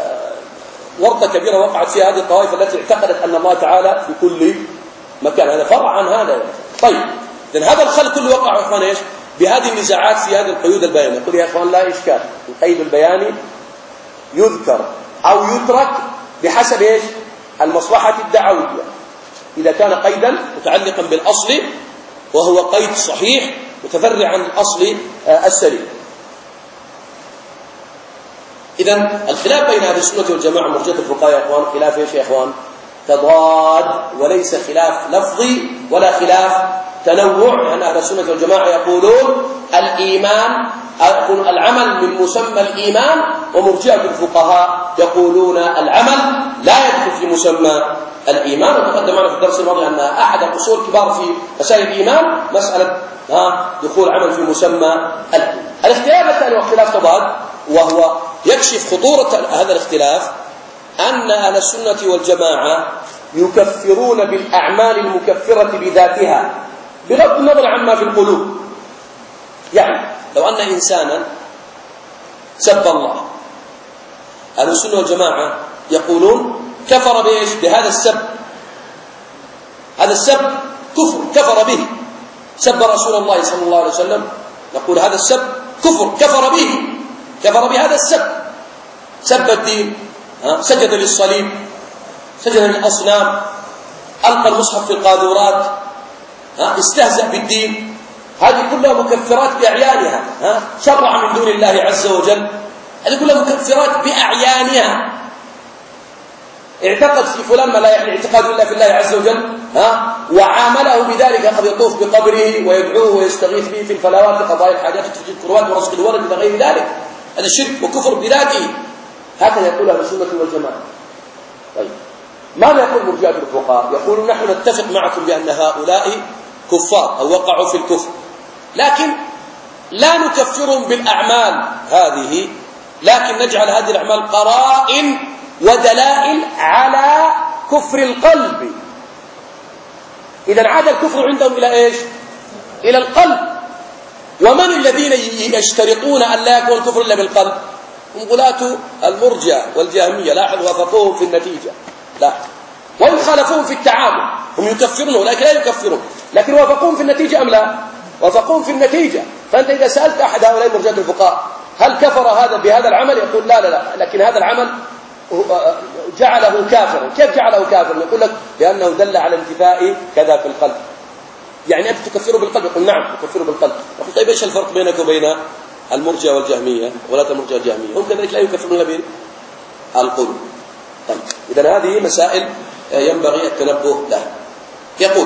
ورطة كبيرة وقعت في هذه الطوائف التي اعتقدت أن الله تعالى في كل مكان، هذا فرع عن هذا. طيب إذن هذا الخلل كله وقع يا إخوان إيش؟ بهذه النزاعات في هذه القيود البيانية. يقول يا إخوان لا إشكال، القيد البياني يذكر أو يترك بحسب إيش؟ المصلحة الدعوية. إذا كان قيدا متعلقا بالأصل وهو قيد صحيح متفرع عن الأصل السليم. إذن الخلاف بين أهل السنة والجماعة مرجئة الفقهاء يا إخوان خلاف إيش يا إخوان؟ تضاد، وليس خلاف لفظي ولا خلاف تنوع. لأن أهل السنة والجماعة يقولون الإيمان العمل من مسمى الإيمان، ومرجئة الفقهاء يقولون العمل لا يدخل في مسمى الإيمان. وتقدم معنا في الدرس الماضي أن أحد الأصول كبار في مسائل الإيمان مسألة دخول عمل في مسمى الإيمان. الاختلاف الثاني واختلاف تضاد، وهو يكشف خطورة هذا الاختلاف، أن أهل السنة والجماعة يكفرون بالأعمال المكفرة بذاتها بغض النظر عما في القلوب. يعني لو أن إنسانا سب الله، أهل السنة والجماعة يقولون كفر بإيش؟ بهذا السب، هذا السب كفر، كفر به. سب رسول الله صلى الله عليه وسلم، نقول هذا السب كفر، كفر به، كفر بهذا السب. سب الدين، سجد للصليب، سجد للأصنام، ألقى المصحف في القاذورات، استهزأ بالدين، هذه كلها مكفرات بأعيانها. شرع من دون الله عز وجل، هذه كلها مكفرات بأعيانها. اعتقد في فلان ما لا يعني اعتقاد إلا في الله عز وجل، ها، وعامله بذلك، قد يطوف بقبره ويدعوه ويستغيث به في الفلاوات لقضاء الحاجات وتفجير الكروات ورزق الولد إلى غير ذلك، هذا شرك وكفر بذاته. هكذا يقول أهل السنة والجماعة. طيب ماذا يقول مرجئة الفقهاء؟ يقول نحن نتفق معكم بأن هؤلاء كفار أو وقعوا في الكفر، لكن لا نكفرهم بالأعمال هذه، لكن نجعل هذه الأعمال قرائن ودلائل على كفر القلب. إذا عاد الكفر عندهم إلى إيش؟ إلى القلب. ومن الذين يشترطون أن لا يكون الكفر إلا بالقلب؟ هم غلاة المرجئة والجهمية. لاحظ وافقوهم في النتيجة، لا وإن خالفوهم في التعامل هم يكفرونه لكن لا يكفرون، لكن وافقوهم في النتيجة أم لا؟ وافقوهم في النتيجة. فأنت إذا سألت أحد هؤلاء مرجئة الفقهاء هل كفر هذا بهذا العمل؟ يقول لا لا لا، لكن هذا العمل جعله كافرا. كيف جعله كافرا؟ يقول لك لأنه دل على انتفاء كذا في القلب. يعني أنت تكفره بالقلب؟ يقول نعم تكفره بالقلب. يقول طيب إيش الفرق بينك وبين المرجئة والجهمية ولاة المرجئة والجهمية؟ هم كذلك لا يكفرون بالقلب. طيب إذن هذه مسائل ينبغي التنبه لها. يقول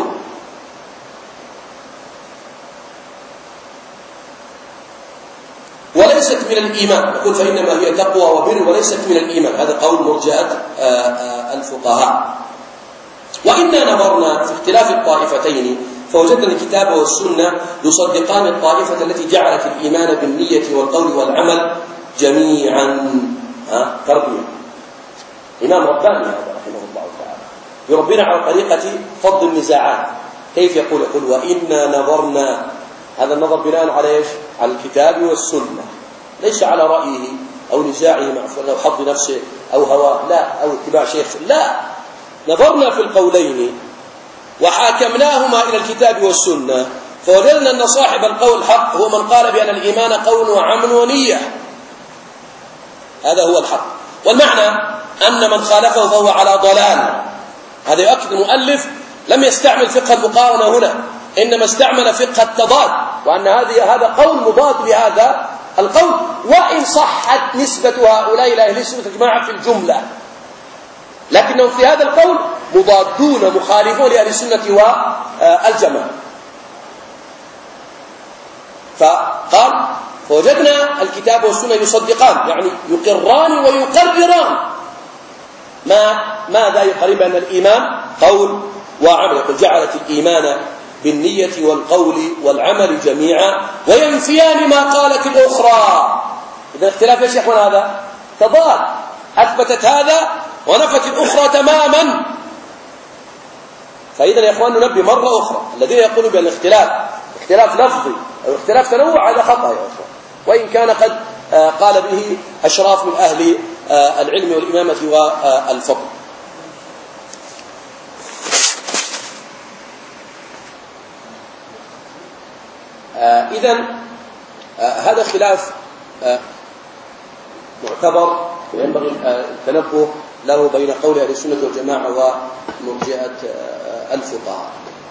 وليست من الإيمان، يقول فإنما هي تقوى وبر وليست من الإيمان. هذا قول مرجئة الفقهاء. وإنا نظرنا في اختلاف الطائفتين فوجدنا الكتاب والسنة يصدقان الطائفة التي جعلت الإيمان بالنية والقول والعمل جميعا. ها تربية إمام رباني هذا رحمه الله تعالى يربينا على طريقة فض النزاعات. كيف يقول؟ يقول وإنا نظرنا، هذا النظر بناء على إيش؟ على الكتاب والسنة، ليس على رأيه أو نزاعه مع فلان أو حظ نفسه أو هواه، لا، أو اتباع شيخ، لا، نظرنا في القولين وحاكمناهما إلى الكتاب والسنة فوجدنا أن صاحب القول الحق هو من قال بأن الإيمان قول وعمل ونية، هذا هو الحق. والمعنى أن من خالفه فهو على ضلال. هذا يؤكد المؤلف لم يستعمل فقه المقارنة هنا، إنما استعمل فقه التضاد، وأن هذه هذا قول مضاد لهذا القول، وإن صحت نسبة هؤلاء إلى أهل السنة والجماعة في الجملة، لكنهم في هذا القول مضادون مخالفون لأهل السنة والجماعة. فقال فوجدنا الكتاب والسنة يصدقان، يعني يقران ويقرران ما ماذا يقرب أن الإيمان قول وعمل. يقول جعلت الإيمان بالنية والقول والعمل جميعا وينفيان ما قالت الأخرى. إذا اختلاف يا شيخ هذا تضاد، أثبتت هذا ونفت الأخرى تماما. فإذا يا إخوان ننبه مرة أخرى الذين يقولوا بأن اختلاف اختلاف لفظي أو اختلاف تنوع هذا خطأ يا إخوان، وإن كان قد قال به أشراف من أهل العلم والإمامة والفضل. إذن هذا خلاف معتبر وينبغي التنبه له بين قول أهل السنة والجماعة ومرجئة الفقهاء.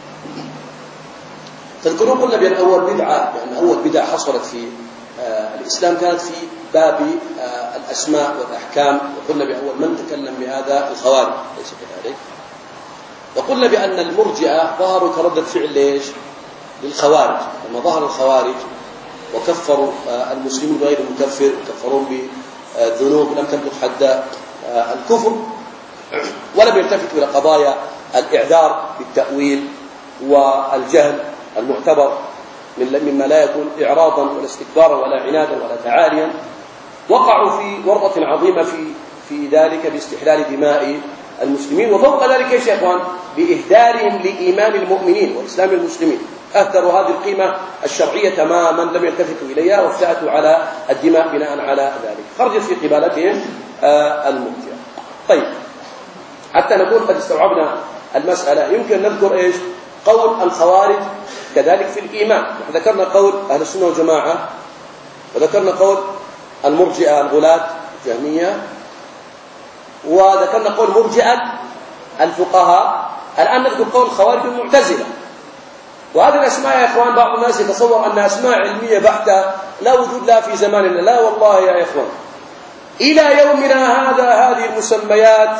تذكرون قلنا بأن أول بدعة بأن أول بدعة حصلت في الإسلام كانت في باب الأسماء والأحكام، وقلنا بأول من تكلم بهذا الخوارج ليس كذلك، وقلنا بأن المرجئة ظهروا كردة فعل ليش؟ للخوارج. لما ظهر الخوارج وكفروا المسلمين بغير مكفر وكفرون بذنوب لم تبلغ حد الكفر، ولم يلتفتوا إلى قضايا الإعذار بالتأويل والجهل المعتبر مما لا يكون إعراضا ولا استكبارا ولا عنادا ولا تعاليا، وقعوا في ورطة عظيمة في في ذلك باستحلال دماء المسلمين، وفوق ذلك يا شيخوان بإهدارهم لإيمان المؤمنين وإسلام المسلمين. أهدروا هذه القيمة الشرعية تماما، لم يلتفتوا إليها وافتأتوا على الدماء بناء على ذلك، خرجت في قبالتهم المرجئة. طيب حتى نكون قد استوعبنا المسألة يمكن نذكر إيش؟ قول الخوارج كذلك في الإيمان. ذكرنا قول أهل السنة والجماعة وذكرنا قول المرجئة الغلاة الجهمية وذكرنا قول مرجئة الفقهاء. الآن نذكر قول الخوارج المعتزلة. وهذه الأسماء يا إخوان بعض الناس يتصور أن أسماء علمية بحتة لا وجود لها في زماننا، لا والله يا إخوان، إلى يومنا هذا هذه المسميات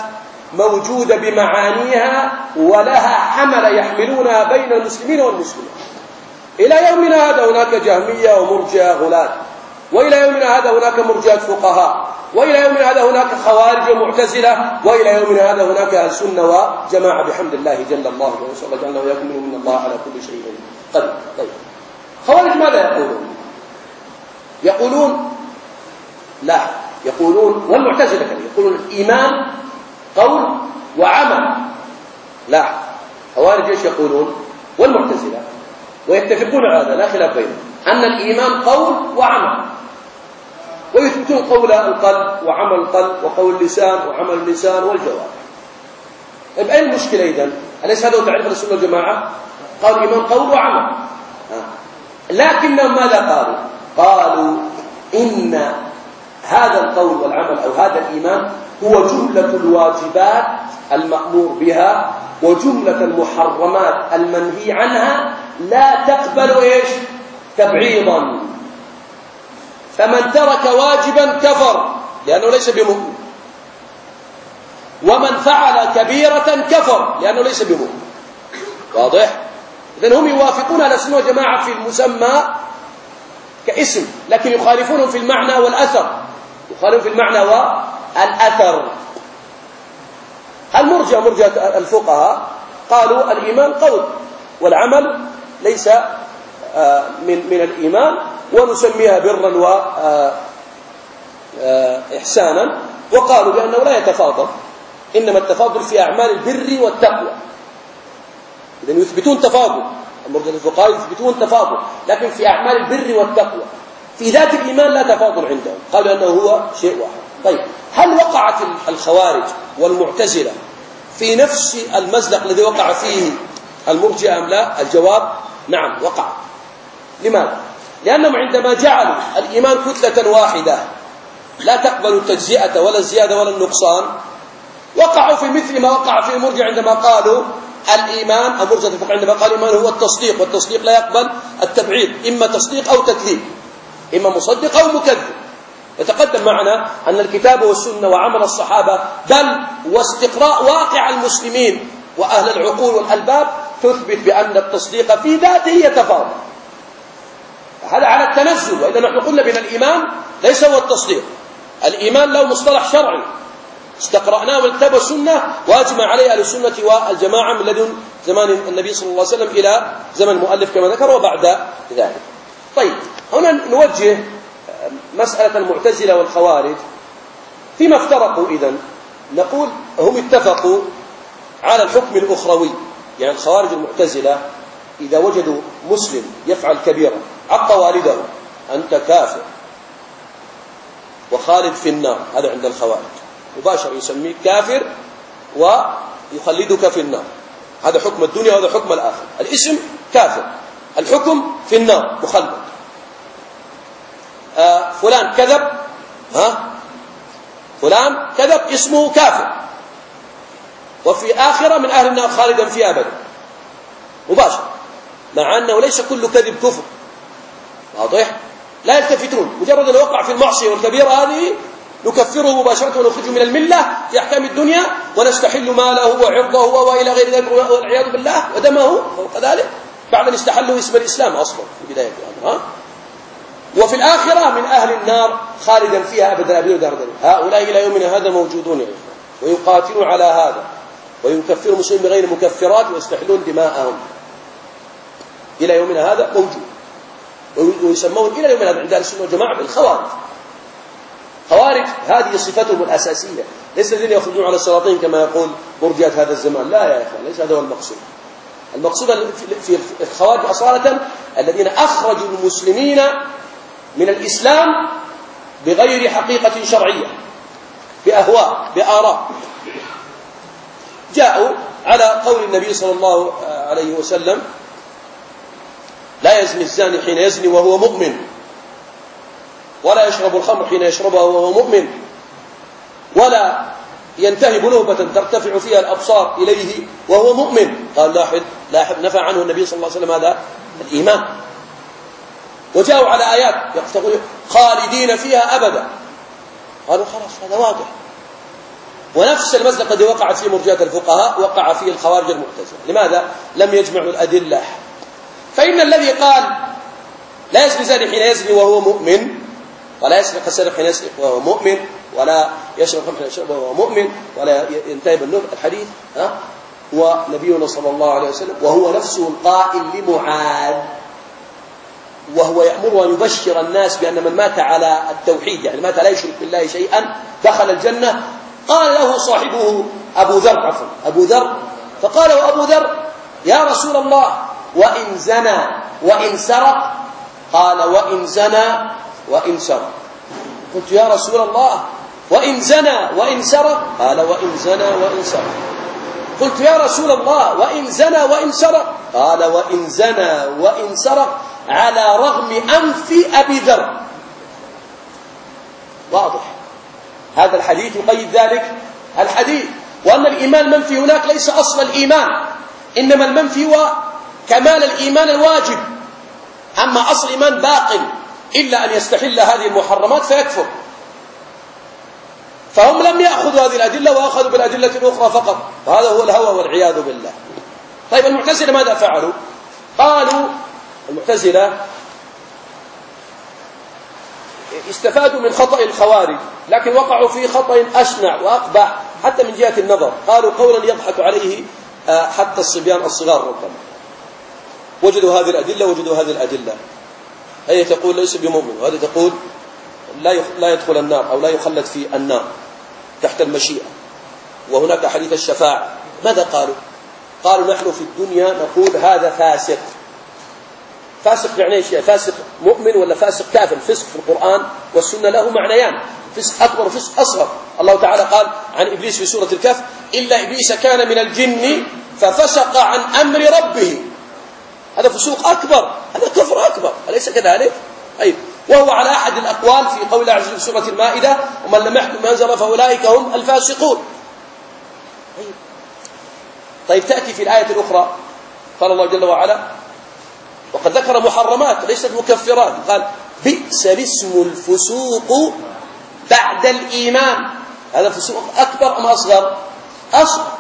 موجودة بمعانيها ولها حمل يحملونها بين المسلمين والمسلمين. إلى يومنا هذا هناك جهمية ومرجئة غلاة، وإلى يومنا هذا هناك مرجئة فقهاء، وإلى يومنا هذا هناك خوارج ومعتزلة، وإلى يومنا هذا هناك أهل سنة وجماعة بحمد الله جل الله، ونسأل الله جل وياكم من الله على كل شيء. طيب طيب خوارج ماذا يقولون؟ يقولون لا يقولون، والمعتزلة كذلك يقولون الإيمان قول وعمل. لا، خوارج ايش يقولون؟ والمعتزلة، ويتفقون على هذا لا خلاف بينهم، أن الإيمان قول وعمل، ويثبتون قول القلب وعمل القلب وقول اللسان وعمل اللسان والجوارح. طيب أين المشكلة إذن؟ أليس هذا هو تعريف السنة والجماعة؟ قالوا الإيمان قول وعمل، لكنهم ماذا قالوا؟ قالوا إن هذا القول والعمل أو هذا الإيمان هو جملة الواجبات المأمور بها وجملة المحرمات المنهي عنها، لا تقبل إيش؟ تبعيضا. فمن ترك واجبا كفر لأنه ليس بمؤمن، ومن فعل كبيرة كفر لأنه ليس بمؤمن. واضح؟ إذن هم يوافقون على السنة والجماعة في المسمى كاسم، لكن يخالفونهم في المعنى والأثر، يخالفون في المعنى والأثر. المرجئة مرجئة الفقهاء قالوا الإيمان قول والعمل ليس من من الإيمان، ونسميها برا وإحسانا، وقالوا بأنه لا يتفاضل، إنما التفاضل في أعمال البر والتقوى. إذن يثبتون تفاضل، المرجئة الفقهاء يثبتون تفاضل، لكن في أعمال البر والتقوى. في ذات الإيمان لا تفاضل عندهم، قالوا أنه هو شيء واحد. طيب هل وقعت الخوارج والمعتزلة في نفس المزلق الذي وقع فيه المرجئة أم لا؟ الجواب نعم وقع. لماذا؟ لأنهم عندما جعلوا الإيمان كتلة واحدة لا تقبل التجزئة ولا الزيادة ولا النقصان، وقعوا في مثل ما وقع في المرجئة عندما قالوا الإيمان، المرجئة الفقهاء عندما قالوا الإيمان هو التصديق، والتصديق لا يقبل التبعيض، إما تصديق أو تكذيب، إما مصدق أو مكذب. يتقدم معنا أن الكتاب والسنة وعمل الصحابة بل واستقراء واقع المسلمين وأهل العقول والألباب تثبت بأن التصديق في ذاته يتفاضل. هذا على التنزل، وإذا نحن قلنا بأن الإيمان ليس هو التصديق. الإيمان له مصطلح شرعي استقرأناه من الكتاب والسنة، وأجمع عليه أهل السنة والجماعة من لدن زمان النبي صلى الله عليه وسلم إلى زمن المؤلف كما ذكر وبعد ذلك. طيب هنا نوجه مسألة المعتزلة والخوارج فيما افترقوا. إذن نقول هم اتفقوا على الحكم الأخروي، يعني الخوارج المعتزلة إذا وجدوا مسلم يفعل كبيرة عق والده أنت كافر وخالد في النار، هذا عند الخوارج مباشر يسميك كافر ويخلدك في النار، هذا حكم الدنيا وهذا حكم الآخر. الاسم كافر، الحكم في النار مخلد. آه فلان كذب، ها فلان كذب اسمه كافر، وفي آخرة من أهل النار خالدا فيها أبدا مباشر، مع أنه ليس كل كذب كفر. واضح؟ لا يلتفتون، مجرد أن وقع في المعصية والكبيرة هذه نكفره مباشرة ونخرجه من الملة في أحكام الدنيا، ونستحل ماله وعرضه وإلى غير ذلك والعياذ بالله ودمه فوق ذلك بعد أن استحلوا اسم الإسلام أصلا في بداية الأمر. وفي الآخرة من أهل النار خالدا فيها أبدا أبدا داردا. هؤلاء إلى يومنا هذا موجودون ويقاتلون على هذا، ويكفرون المسلمين بغير مكفرات ويستحلون دماءهم إلى يومنا هذا موجود، ويسمون إلى يومنا هذا عند أهل السنة والجماعة بالخوارج. خوارج هذه صفتهم الأساسية، ليس الذين يخرجون على السلاطين كما يقول مرجئة هذا الزمان، لا يا إخوان، ليس هذا هو المقصود. المقصود في الخوارج أصالة الذين أخرجوا المسلمين من الإسلام بغير حقيقة شرعية، بأهواء بآراء. جاءوا على قول النبي صلى الله عليه وسلم لا يزني الزاني حين يزني وهو مؤمن، ولا يشرب الخمر حين يشربها وهو مؤمن، ولا ينتهب نهبة ترتفع فيها الأبصار إليه وهو مؤمن. قال لاحظ لاحظ نفى عنه النبي صلى الله عليه وسلم هذا الإيمان. وجاءوا على آيات يقول خالدين فيها أبدا، قالوا خلاص هذا واضح، ونفس المسلك الذي وقعت فيه مرجئة الفقهاء وقع فيه الخوارج المعتزلة. لماذا؟ لم يجمعوا الأدلة. فإن الذي قال لا يزني زاني حين يزني وهو مؤمن، ولا يسرق السارق حين يسرق وهو مؤمن، ولا يشرب الخمر حين يشرب وهو مؤمن، ولا ينتهي بالنور، الحديث ها هو نبينا صلى الله عليه وسلم، وهو نفسه القائل لمعاذ وهو يأمر أن يبشر الناس بأن من مات على التوحيد، يعني مات لا يشرك بالله شيئا دخل الجنة. قال له صاحبه أبو ذر عفوا أبو ذر فقال له أبو ذر: يا رسول الله، وإن زنى وإن سرق؟ قال: وإن زنى وإن سرق. قلت: يا رسول الله، وإن زنى وإن سرق؟ قال: وإن زنى وإن سرق. قلت: يا رسول الله، وإن زنى وإن سرق؟ قال: وإن زنى وإن سرق على رغم أنف أبي ذر. واضح هذا الحديث يقيد ذلك الحديث، وأن الإيمان المنفي هناك ليس أصل الإيمان، إنما المنفي هو كمال الإيمان الواجب، أما أصل الإيمان باق إلا أن يستحل هذه المحرمات فيكفر. فهم لم يأخذوا هذه الأدلة وأخذوا بالأدلة الأخرى فقط، وهذا هو الهوى والعياذ بالله. طيب المعتزلة ماذا فعلوا؟ قالوا المعتزلة استفادوا من خطأ الخوارج، لكن وقعوا في خطأ أشنع وأقبح حتى من جهة النظر. قالوا قولا يضحك عليه حتى الصبيان الصغار ربما. وجدوا هذه الأدلة وجدوا هذه الأدلة، هي تقول ليس بمؤمن، وهذه تقول لا يدخل النار أو لا يخلد في النار تحت المشيئة، وهناك حديث الشفاعة. ماذا قالوا؟ قالوا نحن في الدنيا نقول هذا فاسق. فاسق يعني ايش؟ فاسق مؤمن ولا فاسق كافر؟ فسق في القرآن والسنة له معنيان، فسق أكبر وفسق أصغر. الله تعالى قال عن إبليس في سورة الكهف: إلا إبليس كان من الجن ففسق عن أمر ربه. هذا فسوق أكبر، هذا كفر أكبر، أليس كذلك؟ أيوه. وهو على أحد الأقوال في قول الله عز وجل في سورة المائدة: ومن لم يحكم بما أنزل فأولئك هم الفاسقون. أيوه. طيب تأتي في الآية الأخرى قال الله جل وعلا: وقد ذكر محرمات ليست مكفرات، قال: بئس الاسم الفسوق بعد الإيمان. هذا فسوق أكبر أم أصغر؟ أصغر.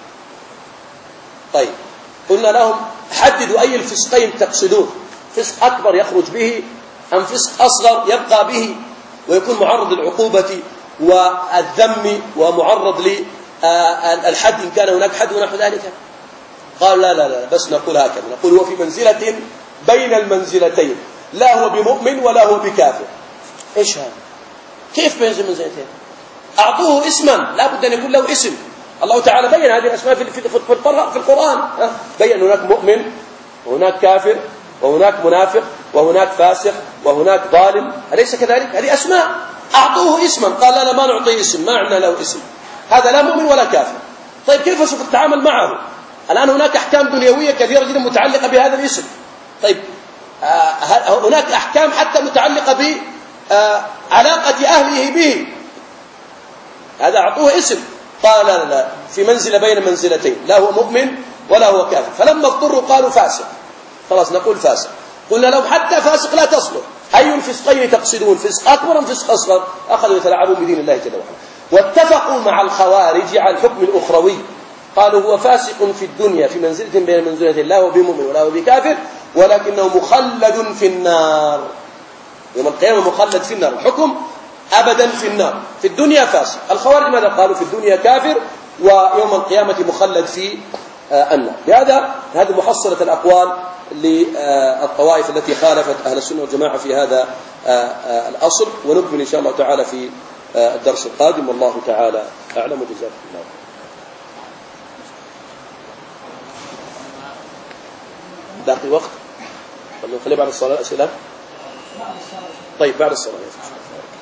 طيب قلنا لهم حددوا أي الفسقين تقصدون، فسق أكبر يخرج به أم فسق أصغر يبقى به ويكون معرض للعقوبة والذم ومعرض للحد إن كان هناك حد ونحو ذلك؟ قال لا لا لا بس نقول هكذا، نقول هو في منزلة بين المنزلتين، لا هو بمؤمن ولا هو بكافر. إيش هذا؟ كيف بين المنزلتين؟ أعطوه اسما، لا بد أن يكون له اسم. الله تعالى بين هذه الأسماء في في القرآن، بين هناك مؤمن وهناك كافر وهناك منافق وهناك فاسق وهناك ظالم، أليس كذلك؟ هذه أسماء، أعطوه اسما. قال لا لا ما نعطيه اسم، ما عندنا له اسم، هذا لا مؤمن ولا كافر. طيب كيف سوف تتعامل معه؟ الآن هناك أحكام دنيوية كثيرة جدا متعلقة بهذا الاسم. طيب آه هناك أحكام حتى متعلقة بعلاقة آه أهله به، هذا أعطوه اسم. قال لا لا في منزلة بين منزلتين، لا هو مؤمن ولا هو كافر. فلما اضطروا قالوا فاسق، خلاص نقول فاسق. قلنا لهم حتى فاسق لا تصلح، أي الفسقين تقصدون، فسق أكبر أم فسق أصغر؟ أخذوا يتلاعبون بدين الله جل وعلا. واتفقوا مع الخوارج على الحكم الأخروي، قالوا هو فاسق في الدنيا في منزلة بين منزلتين، لا هو بمؤمن ولا هو بكافر، ولكنه مخلد في النار يوم القيامة، مخلد في النار، الحكم أبدا في النار. في الدنيا فاسق. الخوارج ماذا قالوا؟ في الدنيا كافر ويوم القيامة مخلد في النار. لهذا هذه محصلة الأقوال للطوائف التي خالفت أهل السنة والجماعة في هذا الأصل، ونكمل إن شاء الله تعالى في الدرس القادم، والله تعالى أعلم. وجزاكم الله. باقي وقت؟ خليه بعد الصلاة أسئلة. طيب بعد الصلاة.